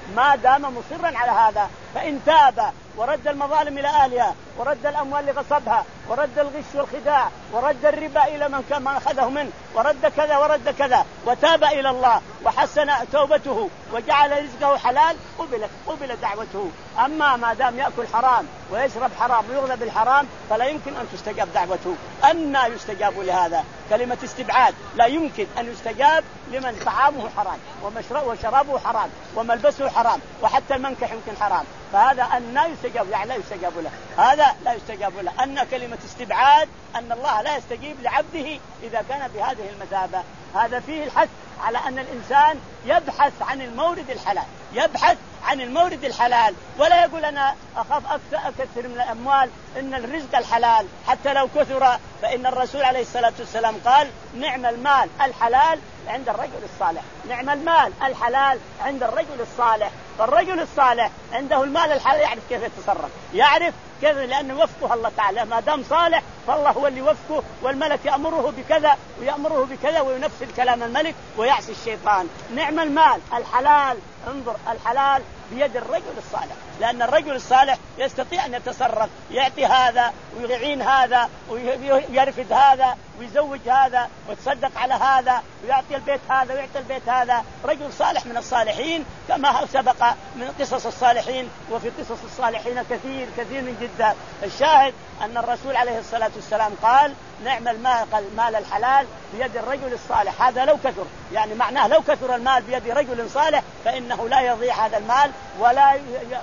ما دام مصرا على هذا. فإن تاب ورد المظالم إلى أهلها ورد الأموال لغصبها ورد الغش والخداع ورد الربا إلى من كان أخذه منه ورد كذا ورد كذا وتاب إلى الله وحسن توبته وجعل رزقه حلال قبلت قبل دعوته. أما ما دام يأكل حرام ويشرب حرام ويغذى بالحرام فلا يمكن أن تستجاب دعوته. أن يستجاب لهذا؟ كلمة استبعاد. لا يمكن أن يستجاب لمن طعامه حرام وشرابه حرام وملبسه حرام وحتى المنكح يمكن حرام. فهذا أن لا يستجاب يعني لا يستجاب له. هذا لا يستجاب له. أن كلمة استبعاد أن الله لا يستجيب لعبده إذا كان بهذه المثابة. هذا فيه الحث على أن الإنسان يبحث عن المورد الحلال، يبحث عن المورد الحلال ولا يقول أنا أخاف أكثر من الأموال. إن الرزق الحلال حتى لو كثر، فإن الرسول عليه الصلاة والسلام قال نعم المال الحلال عند الرجل الصالح. نعم المال الحلال عند الرجل الصالح. فالرجل الصالح عنده المال الحلال يعرف كيف يتصرف، يعرف كيف، لأنه وفقه الله تعالى. ما دام صالح فالله هو اللي وفقه، والملك يأمره بكذا ويأمره بكذا وينفذ كلام الملك ويعصي الشيطان. نعم المال الحلال، انظر الحلال بيد الرجل الصالح، لأن الرجل الصالح يستطيع أن يتصرف، يعطي هذا ويعين هذا ويرفد هذا ويزوج هذا ويتصدق على هذا ويعطي البيت هذا ويعطي البيت هذا. رجل صالح من الصالحين كما سبق من قصص الصالحين، وفي قصص الصالحين كثير كثير من جدا. الشاهد أن الرسول عليه الصلاة والسلام قال نعم المال المال الحلال بيد الرجل الصالح. هذا لو كثر، يعني معناه لو كثر المال بيد رجل صالح فإنه لا يضيع هذا المال ولا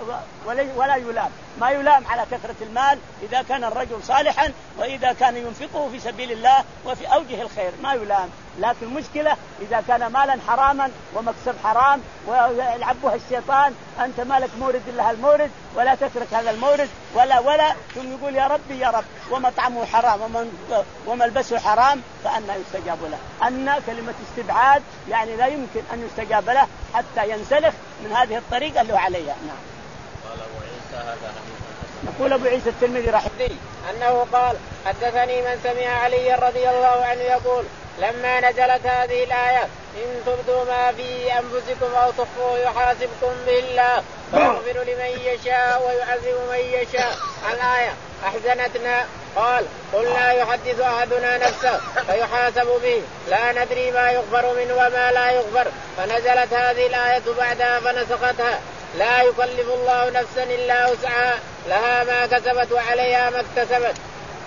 ولا يلام. ما يلام على كثرة المال إذا كان الرجل صالحا وإذا كان ينفقه في سبيل الله وفي أوجه الخير ما يلام. لكن مشكلة إذا كان مالا حراما ومكسب حرام ويلعبها الشيطان، أنت مالك مورد إلا المورد ولا تترك هذا المورد ولا ولا ثم يقول يا ربي يا رب ومطعمه حرام وملبسه حرام فأنا يستجاب له. أن كلمة استبعاد يعني لا يمكن أن يستجاب له حتى ينسلخ من هذه الطريقة اللي عليها. نعم. قال أبو عيسى هذا حديث. يقول أبو عيسى الترمذي رحمه الله أنه قال حدثني من سمع علي رضي الله عنه يقول لما نزلت هذه الآية إن تبدوا ما في أنفسكم أو تخفوه يحاسبكم به الله ويغفر لمن يشاء ويعذب من يشاء الآية أحزنتنا. قال قلنا يحدث أحدنا نفسه فيحاسب به لا ندري ما يغفر منه وما لا يغفر، فنزلت هذه الآية بعدها فنسختها لا يكلف الله نفسا إلا وسعها لها ما كسبت وعليها ما اكتسبت.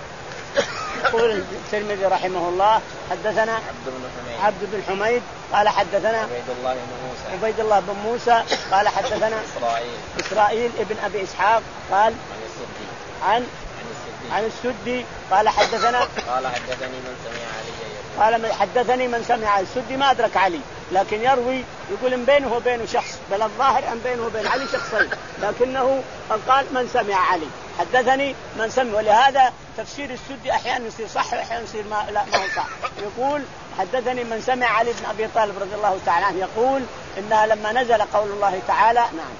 يقول الترمذي رحمه الله حدثنا عبد بن حميد عبد بن حميد قال حدثنا عبيد الله بن موسى عبيد الله بن موسى قال حدثنا إسرائيل إسرائيل ابن أبي إسحاق قال عن السدي عن السدي عن السدي قال حدثنا قال حدثني من سمع علي قال حدثني من سمع. السدي ما أدرك علي لكن يروي يقول إن بينه وبينه شخص، بل الظاهر أن بينه وبين علي شخصين، لكنه قال من سمع علي حدثني من سمع. ولهذا تفسير السدي أحيانا يصير صح وأحيانا يصير ما لا ما هو صح. يقول حدثني من سمع علي بن أبي طالب رضي الله تعالى عنه يقول إنها لما نزل قول الله تعالى نعم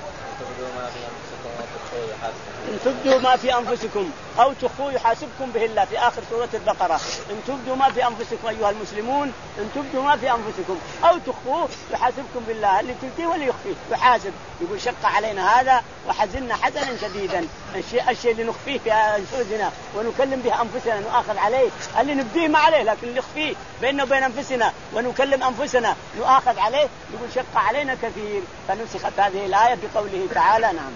إن تبدوا ما في أنفسكم أو تخفوه يحاسبكم به الله في آخر سورة البقرة. إن تبدوا ما في أنفسكم أيها المسلمون إن تبدوا ما في أنفسكم أو تخفوه يحاسبكم بالله. اللي تبديه واللي يخفيه يحاسب. يقول شق علينا هذا وحزننا حزنا شديدا. الشيء الشيء اللي نخفيه في أنفسنا ونكلم به أنفسنا نؤاخذ عليه، اللي نبديه ما عليه لكن اللي نخفيه بيننا وبين أنفسنا ونكلم أنفسنا نؤاخذ عليه. يقول شق علينا كثير فنسخت هذه الآية بقوله تعالى نعم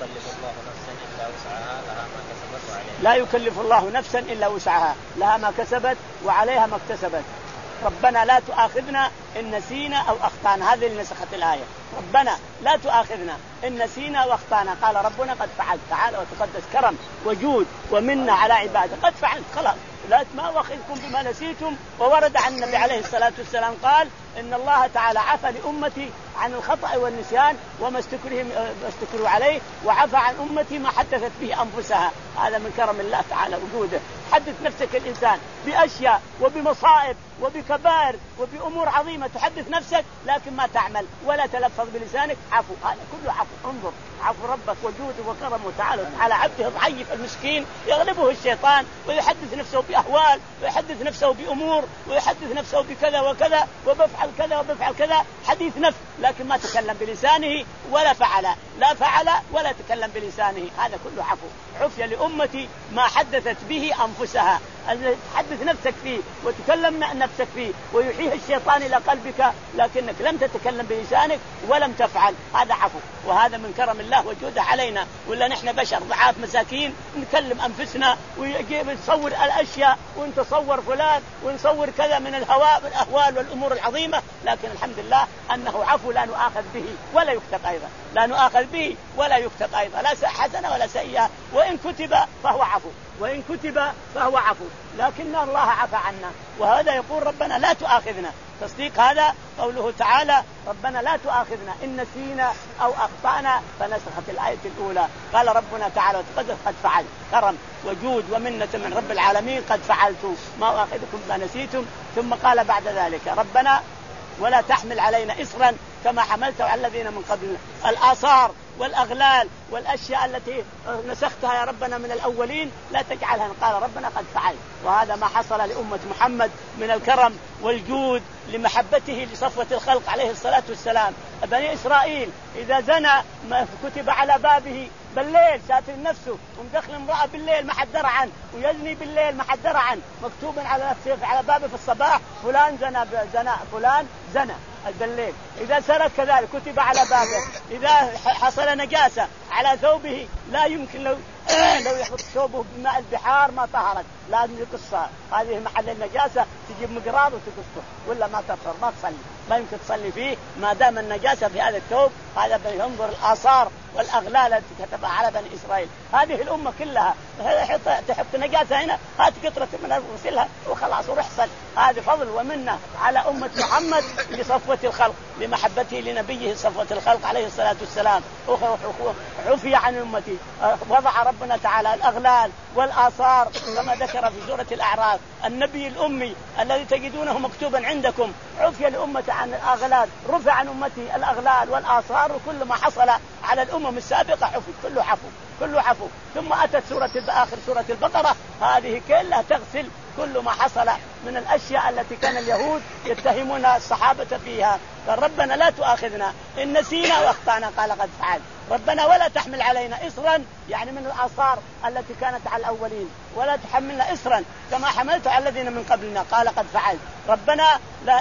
لا يكلف الله نفسا إلا وسعها لها ما كسبت وعليها لا يكلف الله نفسا إلا وسعها لها ما كسبت وعليها ما اكتسبت. ربنا لا تؤاخذنا إن نسينا أو أخطأنا. هذه اللي نسخت الآية. ربنا لا تؤاخذنا إن نسينا وأخطأنا. قال ربنا قد فعلت تعالى وتقدس كرم وجود ومنا على عباده. قد فعلت خلاص لا ما واخذكم بما نسيتم. وورد عن النبي عليه الصلاة والسلام قال إن الله تعالى عفى لأمتي عن الخطأ والنسيان وما استكروا عليه وعفى عن أمتي ما حدثت به أنفسها. هذا من كرم الله تعالى وجوده. حدث نفسك الإنسان بأشياء وبمصائب وبكبائر وبأمور عظيمة تحدث نفسك لكن ما تعمل ولا تلفظ بلسانك عفو. هذا كله عفو. انظر عفو ربك وجوده وكرمه تعالى على عبده الضعيف المسكين يغلبه الشيطان ويحدث نفسه بأهوال ويحدث نفسه بأمور ويحدث نفسه بكذا وكذا وبفعل بيفعل كذا وبيفعل كذا حديث نفس، لكن ما تكلم بلسانه ولا فعل، لا فعل ولا تكلم بلسانه، هذا كله عفو. عفي لأمتي ما حدثت به أنفسها، أن تحدث نفسك فيه وتكلم نفسك فيه ويحيي الشيطان إلى قلبك، لكنك لم تتكلم بلسانك ولم تفعل، هذا عفو. وهذا من كرم الله وجوده علينا، ولا نحن بشر ضعاف مساكين نكلم أنفسنا ونصور الأشياء ونتصور فلان ونصور كذا من الهواء والأهوال والأمور العظيمة، لكن الحمد لله أنه عفو لا نؤاخذ به ولا يكتب أيضا، لا نؤاخذ به ولا يكتب أيضا، لا حسنة ولا سيئة، وإن كتب فهو عفو، وإن كتب فهو عفو، لكن الله عفى عنا. وهذا يقول ربنا لا تؤاخذنا، تصديق هذا قوله تعالى ربنا لا تؤاخذنا إن نسينا أو أخطأنا، فنسخت الآية الأولى قال ربنا تعالى وتقدس قد فعل، كرم وجود ومنة من رب العالمين، قد فعلت ما أؤاخذكم ما نسيتم. ثم قال بعد ذلك ربنا ولا تحمل علينا إصرا كما حملته على الذين من قبلنا، الآثار والأغلال والأشياء التي نسختها يا ربنا من الأولين لا تجعلها، قال ربنا قد فعل. وهذا ما حصل لأمة محمد من الكرم والجود لمحبته لصفوة الخلق عليه الصلاة والسلام. بني إسرائيل إذا زنى ما كتب على بابه بالليل ساتر نفسه ومدخل امرأة بالليل ما حد درى عنه، ويزني بالليل ما حد درى عنه، مكتوب على نفسه على بابه في الصباح فلان زنى زنا فلان زنى بالليل. إذا سرق كذلك كتب على بابه. إذا حصل نجاسة على ثوبه لا يمكن لو لو يحط ثوبه بماء البحار ما طهرت، لازم يقصها، هذه محل النجاسة تجيب مقراض وتقصه، ولا ما تطهر ما تصلي، ما يمكن تصلي فيه ما دام النجاسة في هذا الثوب. هذا بينظر الآثار والأغلال التي كتبها على بني إسرائيل. هذه الأمة كلها تحط نجاسة هنا هات قطرة من غسلها وخلاص ورحصل. هذا فضل ومنة على أمة محمد لصفوة الخلق لمحبته لنبيه صفوة الخلق عليه الصلاة والسلام. عفي عن أمتي، وضع ربنا تعالى الأغلال والآثار كما ذكر في سورة الأعراف. النبي الأمي الذي تجدونه مكتوبا عندكم عفي لأمة عن الأغلال، رفع عن أمتي الأغلال والآثار، وكل ما حصل على الأمم السابقة عفو، كله عفو كله عفو. ثم أتت سورة آخر سورة البقرة هذه كلها تغسل كل ما حصل من الأشياء التي كان اليهود يتهمون الصحابة فيها. قال ربنا لا تؤاخذنا إن نسينا وأخطأنا، قال قد فعل. ربنا ولا تحمل علينا إصرا يعني من الآثار التي كانت على الأولين، ولا تحملنا إصرا كما حملت على الذين من قبلنا، قال قد فعل. ربنا لا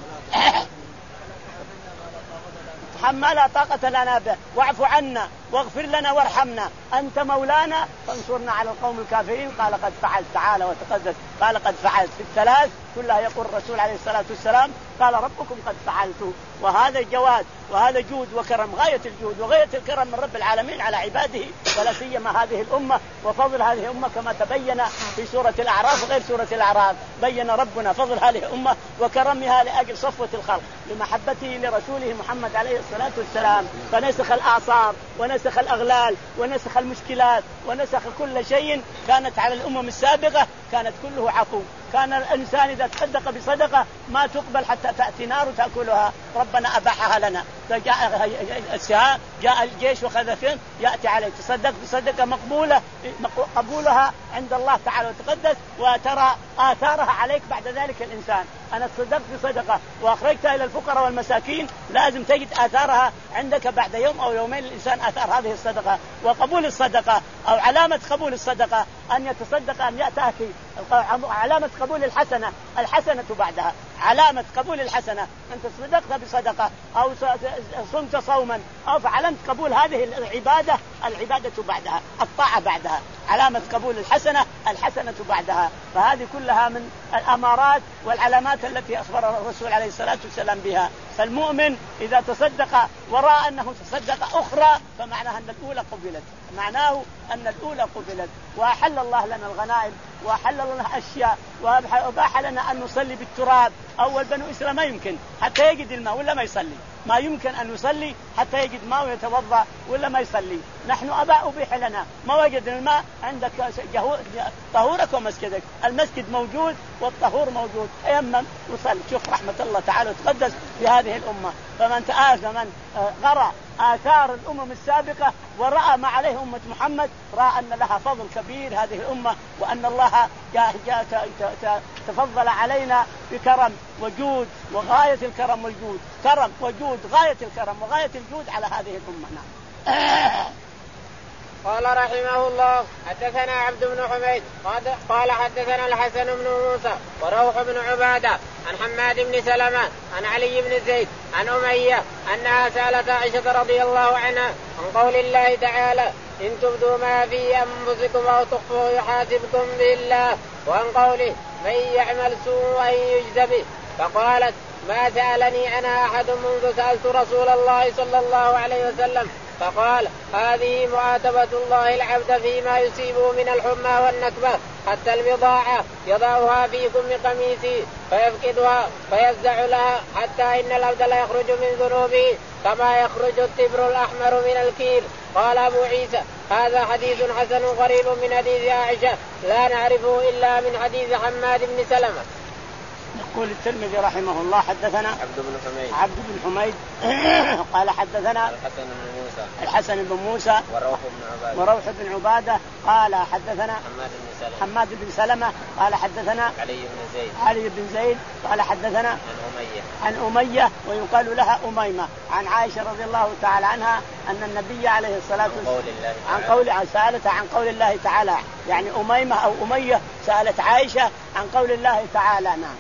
حمل طاقة لنا به واعف عنا واغفر لنا وارحمنا أنت مولانا فانصرنا على القوم الكافرين، قال قد فعلت تعالى وتقدس، قال قد فعلت. في الثلاث كلها يقول الرسول عليه الصلاة والسلام قال ربكم قد فعلت. وهذا الجواد وهذا جود وكرم غاية الجود وغاية الكرم من رب العالمين على عباده، ولا سيما هذه الأمة وفضل هذه الأمة كما تبين في سورة الأعراف وغير سورة الأعراف. بين ربنا فضل هذه الأمة وكرمها لأجل صفوة الخلق لمحبته لرسوله محمد عليه الصلاة والسلام، فنسخ الآثار ونسخ الأغلال ونسخ المشكلات ونسخ كل شيء كانت على الأمم السابقة، كانت كله عفو. كان الإنسان إذا تصدق بصدقة ما تقبل حتى تأتي نار تأكلها، ربنا أباحها لنا. فجاء السهام جاء الجيش وخذفهم يأتي عليه، تصدق بصدقة مقبولة قبولها عند الله تعالى وتقدس، وترى آثارها عليك بعد ذلك. الإنسان أنا تصدقت بصدقة وأخرجتها إلى الفقراء والمساكين لازم تجد آثارها عندك بعد يوم أو يومين الإنسان آثار هذه الصدقة. وقبول الصدقة أو علامة قبول الصدقة أن يتصدق أن يأتاك علامة قبول الحسنة، الحسنة بعدها علامة قبول الحسنة. أنت صدقت بصدقة أو صمت صوما أو فعلمت قبول هذه العبادة، العبادة بعدها، الطاعة بعدها، علامة قبول الحسنة، الحسنة بعدها. فهذه كلها من الأمارات والعلامات التي أخبر الرسول عليه الصلاة والسلام بها. فالمؤمن إذا تصدق وراء أنه تصدق أخرى فمعناها أن الأولى قبلت، معناه أن الأولى قبلت. وأحل الله لنا الغنائم وأحل لنا أشياء وأباح لنا أن نصلي بالتراب. أول بنو إسرائيل ما يمكن حتى يجد الماء ولا ما يصلي، ما يمكن أن يصلي حتى يجد ماء ويتوضأ ولا ما يصلي. نحن أباء أبيح لنا، ما وجد الماء عندك طهورك ومسجدك، المسجد موجود والطهور موجود، تيمم وصل. شوف رحمة الله تعالى وتقدس بهذه الأمة. فمن تآث من غرى آثار الأمم السابقة ورأى ما عليه أمة محمد، رأى أن لها فضل كبير هذه الأمة، وأن الله جاء جاء تفضل علينا بكرم وجود وغاية الكرم والجود، كرم وجود غاية الكرم وغاية الجود على هذه الأمة. نعم. قال رحمه الله حدثنا عبد بن حميد قال حدثنا الحسن بن موسى وروح بن عبادة عن حماد بن سلمة عن علي بن زيد عن أمية أنها سألت عائشة رضي الله عنها عن قول الله تعالى إن تبدوا ما في أنفسكم أو تخفوه يحاسبكم به الله، وعن قوله من يعمل سوءا يجزى به، فقالت ما سألني أنا أحد منذ سألت رسول الله صلى الله عليه وسلم، فقال هذه معاتبة الله العبد فيما يصيبه من الحمى والنكبة حتى البضاعة يضعها في كم قميصه فيفقدها فيفزع لها حتى إن العبد لا يخرج من ذنوبه كما يخرج التبر الأحمر من الكير. قال أبو عيسى هذا حديث حسن غريب من حديث عائشة لا نعرفه إلا من حديث حماد بن سلمة. يقول الترمذي رحمه الله حدثنا عبد بن حميد عبد بن حميد قال حدثنا الحسن بن موسى الحسن بن موسى وروح بن عبادة وروح بن عبادة قال حدثنا حماد بن سلمة حماد بن سلمة قال حدثنا علي بن زيد علي بن زيد قال حدثنا عن أمية عن أمية ويقال لها أميمة عن عائشة رضي الله تعالى عنها أن النبي عليه الصلاة والسلام عن قول سألت عن قول الله تعالى، يعني أميمة أو أمية سألت عائشة عن قول الله تعالى. نعم.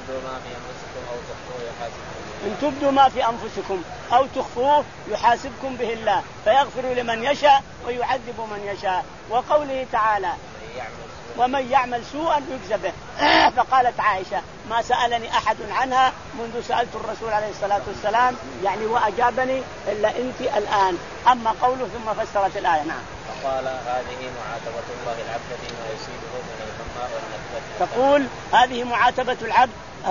إن تبدوا ما في أنفسكم أو تخفوه يحاسبكم به الله فيغفر لمن يشاء ويعذب من يشاء، وقوله تعالى ومن يعمل سوءا يجزى به. فقالت عائشة ما سألني أحد عنها منذ سألت الرسول عليه الصلاة والسلام، يعني وأجابني إلا أنت الآن. أما قوله ثم فسرت الآية. نعم. فقال هذه معاتبة الله العبد فيما يصيبه من الحمى والنكبة. تقول هذه معاتبة العبد،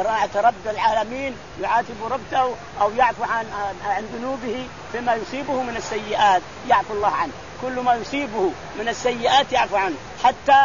رب العالمين يعاتب ربته أو يعفو عن عن ذنوبه فيما يصيبه من السيئات، يعفو الله عنه كل ما يصيبه من السيئات يعفو عنه. حتى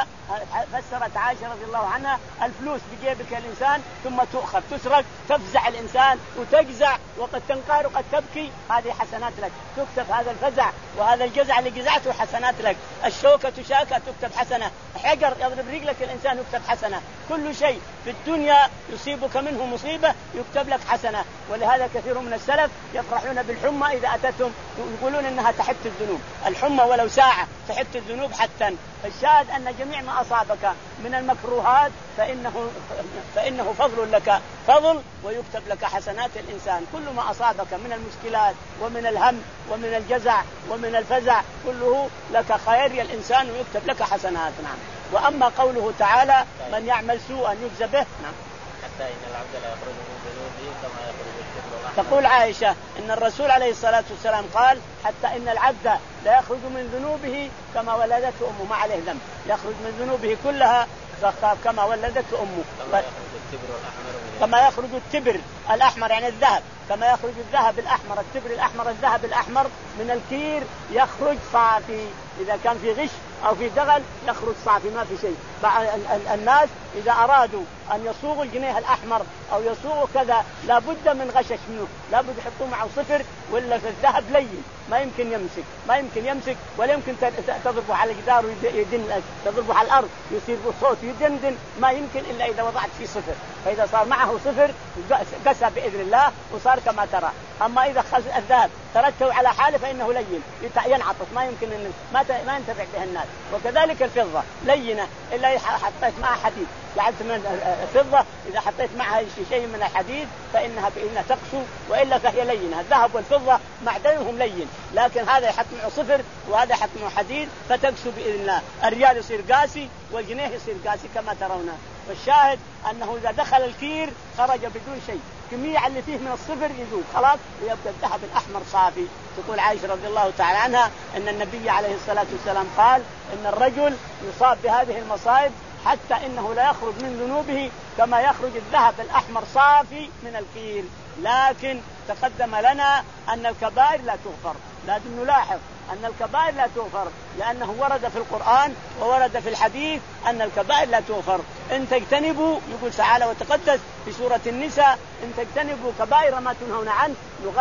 فسرت عائشة رضي الله عنها الفلوس بجيبك الإنسان ثم تؤخذ تسرق تفزع الإنسان وتجزع وقد تنقهر وقد تبكي، هذه حسنات لك تكتب هذا الفزع وهذا الجزع اللي جزعته حسنات لك. الشوكة تشاكى تكتب حسنة، حجر يضرب رجلك الإنسان يكتب حسنة، كل شيء في الدنيا يصيبك منه مصيبة يكتب لك حسنة. ولهذا كثير من السلف يفرحون بالحمى إذا أتتهم يقولون إنها تحت الذنوب، الحمى ولو ساعة تحت الذنوب حتى. فالشاهد أن جميع ما أصابك من المكروهات فإنه, فإنه فضل لك فضل ويكتب لك حسنات الإنسان. كل ما أصابك من المشكلات ومن الهم ومن الجزع ومن الفزع كله لك خير يا الإنسان ويكتب لك حسنات. نعم. وأما قوله تعالى من يعمل سوءا يجزى به. نعم. حتى إن العبد لا يخرج من ذنوبه كما يخرج التبر الأحمر. تقول عائشة إن الرسول عليه الصلاة والسلام قال حتى إن العبد لا يخرج من ذنوبه كما ولدته أمه، ما عليه ذنب، يخرج من ذنوبه كلها كما ولدته أمه. كما يخرج التبر الأحمر كما يخرج التبر الأحمر يعني الذهب، كما يخرج الذهب الأحمر التبر الأحمر الذهب الأحمر من الكير يخرج صافي. إذا كان في غش أو في دغل يخرج صافي ما في شيء. الناس إذا أرادوا أن يصوغوا الجنيه الأحمر أو يصوغوا كذا لابد من غشش منه، لابد يحطوا معه صفر ولا في الذهب لين ما يمكن يمسك ما يمكن يمسك ولا يمكن تضربه على الجدار ويدن، تضربه على الأرض يصير صوت يدندن، ما يمكن إلا إذا وضعت فيه صفر. فإذا صار معه صفر قسى بإذن الله وصار كما ترى. أما إذا خلص الذهب تركته على حاله فإنه لين ينعطف ما يمكن إن ما ما ينتفع به الناس. وكذلك الفضة لينة إلا حطيت معها حديد، جعلت من الفضة إذا حطيت معها شيء من الحديد فإنها بإنها تقسو وإلا فهي لينة. الذهب والفضة معدنهم لين، لكن هذا يحط معه صفر وهذا يحط معه حديد فتقسو بإذن الله. الريال يصير قاسي والجنيه يصير قاسي كما ترون. والشاهد أنه إذا دخل الكير خرج بدون شيء، كمية اللي فيه من الصفر يذوب خلاص ويبقى الذهب الأحمر صافي. تقول عائشة رضي الله تعالى عنها أن النبي عليه الصلاة والسلام قال إن الرجل يصاب بهذه المصائب حتى إنه لا يخرج من ذنوبه كما يخرج الذهب الأحمر صافي من الكير. لكن تقدم لنا أن الكبائر لا تغفر، لازم نلاحظ أن الكبائر لا تغفر، لأنه ورد في القرآن وورد في الحديث أن الكبائر لا تغفر. إن تجتنبوا، يقول تعالى وتقدس في سورة النساء، إن تجتنبوا كبائر ما تنهون عنه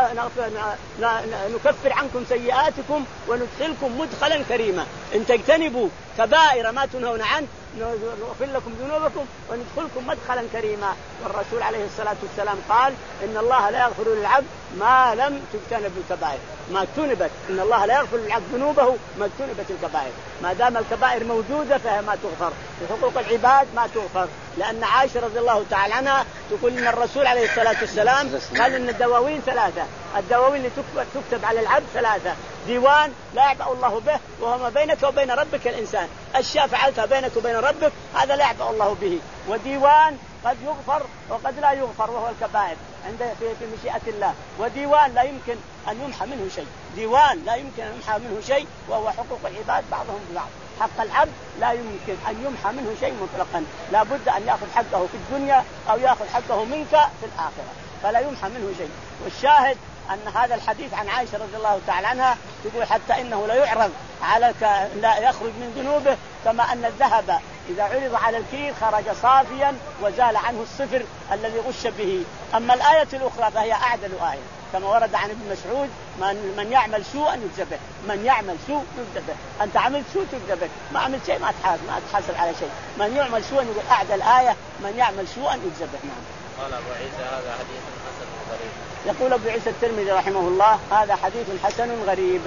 نكفر عنكم سيئاتكم وندخلكم مدخلا كريما. إن تجتنبوا كبائر ما تنهون عنه نغفر لكم ذنوبكم وندخلكم مدخلا كريما. والرسول عليه الصلاة والسلام قال إن الله لا يغفر للعبد ما لم تجتنب الكبائر، ما اجتنبت، إن الله لا يغفر للعبد ذنوبه ما اجتنبت الكبائر. ما دام الكبائر موجودة فهي ما تغفر، وحقوق العباد ما تغفر. لأن عائشة رضي الله تعالى عنها تقول إن الرسول عليه الصلاة والسلام قال إن الدواوين ثلاثة، الدواوين اللي تكتب على العبد ثلاثة: ديوان لا يعبأ الله به وهو ما بينك وبين ربك الإنسان، أشياء فعلتها بينك وبين ربك هذا لا يعبأ الله به، وديوان قد يغفر وقد لا يغفر وهو الكبائر عند في مشيئة الله، وديوان لا يمكن أن يمحى منه شيء، ديوان لا يمكن أن يمحى منه شيء وهو حقوق العباد بعضهم ببعض. حق العبد لا يمكن أن يمحى منه شيء مطلقا، لا بد أن يأخذ حقه في الدنيا أو يأخذ حقه منك في الآخرة، فلا يمحى منه شيء. والشاهد أن هذا الحديث عن عائشة رضي الله تعالى عنها تقول حتى إنه لا يعرض على لا يخرج من ذنوبه كما أن الذهب إذا عرض على الكير خرج صافيا وزال عنه الصفر الذي غش به. أما الآية الأخرى فهي أعدل آية كما ورد عن ابن مسعود: من, من يعمل سوءا يكذبه، من يعمل سوء يكذبه، أنت عملت سوء تكذبه، ما عملت شيء ما تحاسب ما تحاسب على شيء، من يعمل سوءا يقول أعدل آية من يعمل سوءا يكذبه. نعم. قال أبو عيسى هذا حديث حسن غريب. يقول أبو عيسى الترمذي رحمه الله هذا حديث حسن غريب.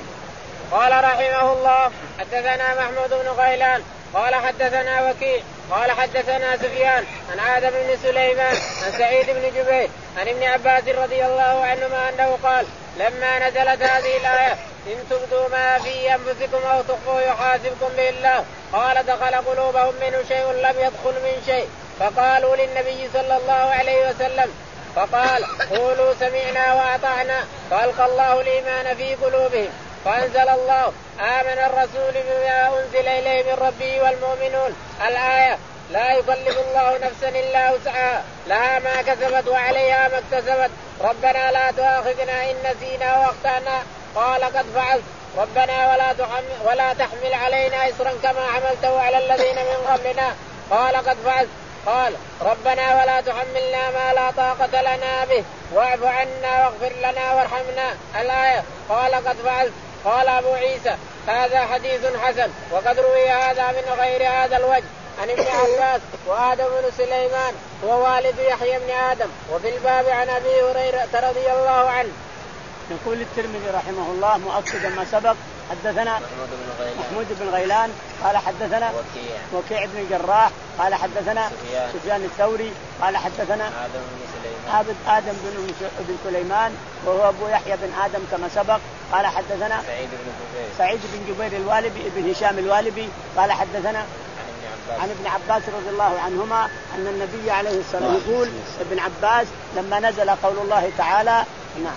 قال رحمه الله حدثنا محمود بن غيلان قال حدثنا وكيع قال حدثنا سفيان عن عادة بن سليمان عن سعيد بن جبير عن ابن عباس رضي الله عنهما أنه قال لما نزلت هذه الآية إن تبدوا ما في أنفسكم أو تخفوه يحاسبكم به الله قال دخل قلوبهم منه شيء لم يدخل من شيء، فقالوا للنبي صلى الله عليه وسلم فقال قولوا سمعنا وأطعنا فألقى الله الإيمان في قلوبهم، فأنزل الله آمن الرسول بما أنزل إليه من ربه والمؤمنون الآية لا يكلف الله نفسا إلا وسعها لها ما كسبت وعليها ما اكتسبت ربنا لا تؤاخذنا إن نسينا وأخطأنا قال قد فعلت ربنا ولا تحمل, ولا تحمل علينا إصرا كما حملته على الذين من قبلنا قال قد فعلت قال ربنا ولا تحملنا ما لا طاقة لنا به واعف عنا واغفر لنا وارحمنا الآية قال قد فعلت. قال أبو عيسى هذا حديث حسن وقد روي هذا من غير هذا الوجه عن ابن عباس وآدم بن سليمان ووالد يحيى بن آدم وفي الباب عن أبي هريرة رضي الله عنه. يقول الترمذي رحمه الله مؤكدا ما سبق حدثنا محمود بن غيلان قال حدثنا وكيع, وكيع بن الجراح قال حدثنا سفيان, سفيان الثوري قال حدثنا آدم بن سليمان, آدم بن سليمان وهو أبو يحيى بن آدم كما سبق قال حدثنا سعيد بن جبير, سعيد بن جبير الوالبي ابن هشام الوالبي قال حدثنا عن ابن عباس رضي الله عنهما أن النبي عليه الصلاة والسلام يقول ابن عباس لما نزل قول الله تعالى نعم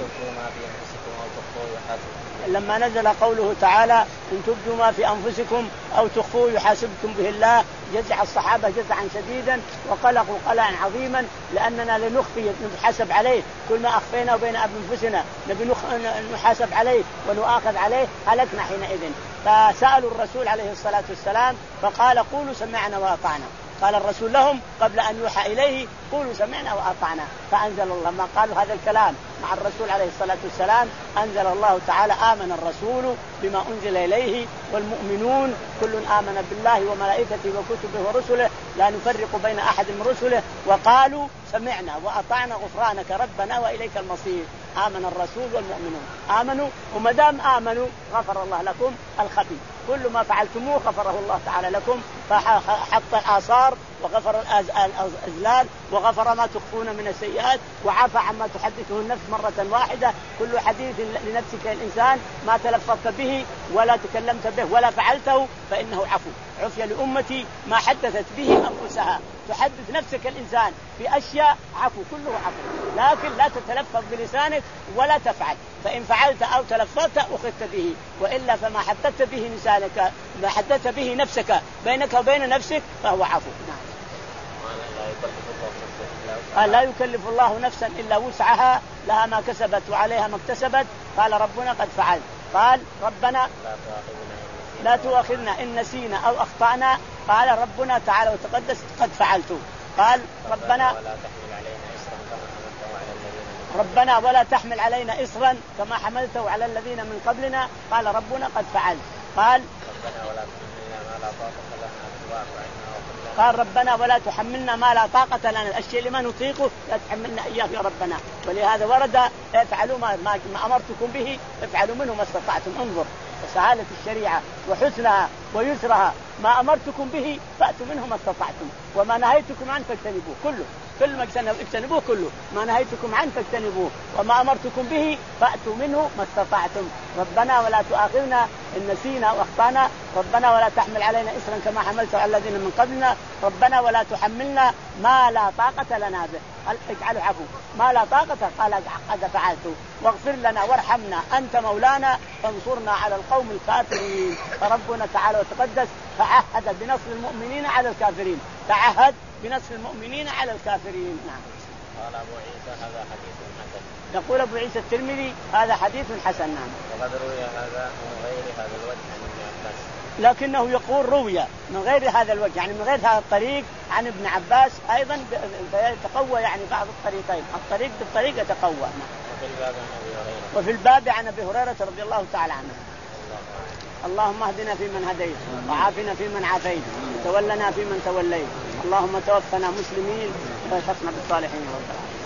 لما نزل قوله تعالى إن تبدوا ما في أنفسكم أو تخفوه يحاسبكم به الله جزع الصحابة جزعا شديدا وقلقوا قلقا عظيما لأننا لنخفي نحاسب عليه كل ما أخفينا بين أنفسنا نبي نحاسب عليه ونؤاخذ عليه هلكنا حينئذ. فسألوا الرسول عليه الصلاة والسلام فقال قولوا سمعنا وأطعنا. قال الرسول لهم قبل أن يوحى إليه قولوا سمعنا وأطعنا. فأنزل الله ما قالوا هذا الكلام مع الرسول عليه الصلاة والسلام أنزل الله تعالى آمن الرسول بما أنزل إليه والمؤمنون كل آمن بالله وملائكته وكتبه ورسله لا نفرق بين أحد من رسله وقالوا سمعنا وأطعنا غفرانك ربنا وإليك المصير. آمن الرسول والمؤمنون آمنوا ومدام آمنوا غفر الله لكم الخفي كل ما فعلتموه غفره الله تعالى لكم فحط الآثار وغفر الأزلال وغفر ما تخفون من السيئات وعفى عما تحدثه النفس مرة واحدة. كل حديث لنفسك الإنسان ما تلفظت به ولا تكلمت به ولا فعلته فإنه عفو. عفي لأمتي ما حدثت به أنفسها. تحدث نفسك الإنسان في أشياء عفو كله عفو لكن لا تتلفظ بلسانك ولا تفعل فإن فعلت أو تلفظت أخذت به وإلا فما حدثت به لسانك ما حدثت به نفسك بينك وبين نفسك فهو عفو. نعم. قال لا يكلف الله نفسا إلا وسعها لها ما كسبت وعليها ما اكتسبت. قال ربنا قد فعل قال ربنا لا تؤاخذنا لا تؤاخذنا إن نسينا إن نسينا أو أخطأنا. قال ربنا تعالى وتقدس قد فعلت. قال ربنا ولا تحمل علينا إصرا كما حملته على الذين من ربنا ولا تحمل علينا إصرا كما حملته على الذين من قبلنا. قال ربنا قد فعلت. قال ربنا ولا تحملنا ما لا طاقة لنا واعف عنا واغفر لنا. قال ربنا ولا تحملنا ما لا طاقة لنا، الشيء اللي ما نطيقه لا تحملنا إياه يا ربنا. ولهذا ورد افعلوا ما, ما أمرتكم به افعلوا منه ما استطعتم. انظر سهالة الشريعة وحسنها ويسرها. ما أمرتكم به فأتوا منه ما استطعتم وما نهيتكم عنه فاجتنبوه كله. كل ما اجتنبوه كله. ما نهيتكم عنه فاجتنبوه وما أمرتكم به فأتوا منه ما استطعتم. ربنا ولا تؤاخذنا إن نسينا وأخطأنا. ربنا ولا تحمل علينا إصرا كما حملته على الذين من قبلنا. ربنا ولا تحملنا ما لا طاقة لنا به. اجعلوا عفو ما لا طاقة. قال قد فعلت. واغفر لنا وارحمنا أنت مولانا فانصرنا على القوم الكافرين. فربنا تعالى وتقدس تعهد بنصر المؤمنين على الكافرين. تعهد بنصر المؤمنين على الكافرين. نعم. قال أبو عيسى هذا حديث حسن. يقول أبو عيسى الترمذي هذا حديث حسن. نعم. وقد روي هذا من غير هذا الوجه عن ابن عباس. لكنه يقول روي من غير هذا الوجه يعني من غير هذا الطريق عن ابن عباس أيضا يتقوى يعني بعض الطريقين. الطريق بالطريق يتقوى. نعم. وفي الباب عن أبي هريرة. وفي الباب عن أبي هريرة رضي الله تعالى عنه. اللهم اهدنا فيمن هديت وعافنا فيمن عافيت وتولنا فيمن توليت. اللهم توفنا مسلمين واشهدنا بالصالحين.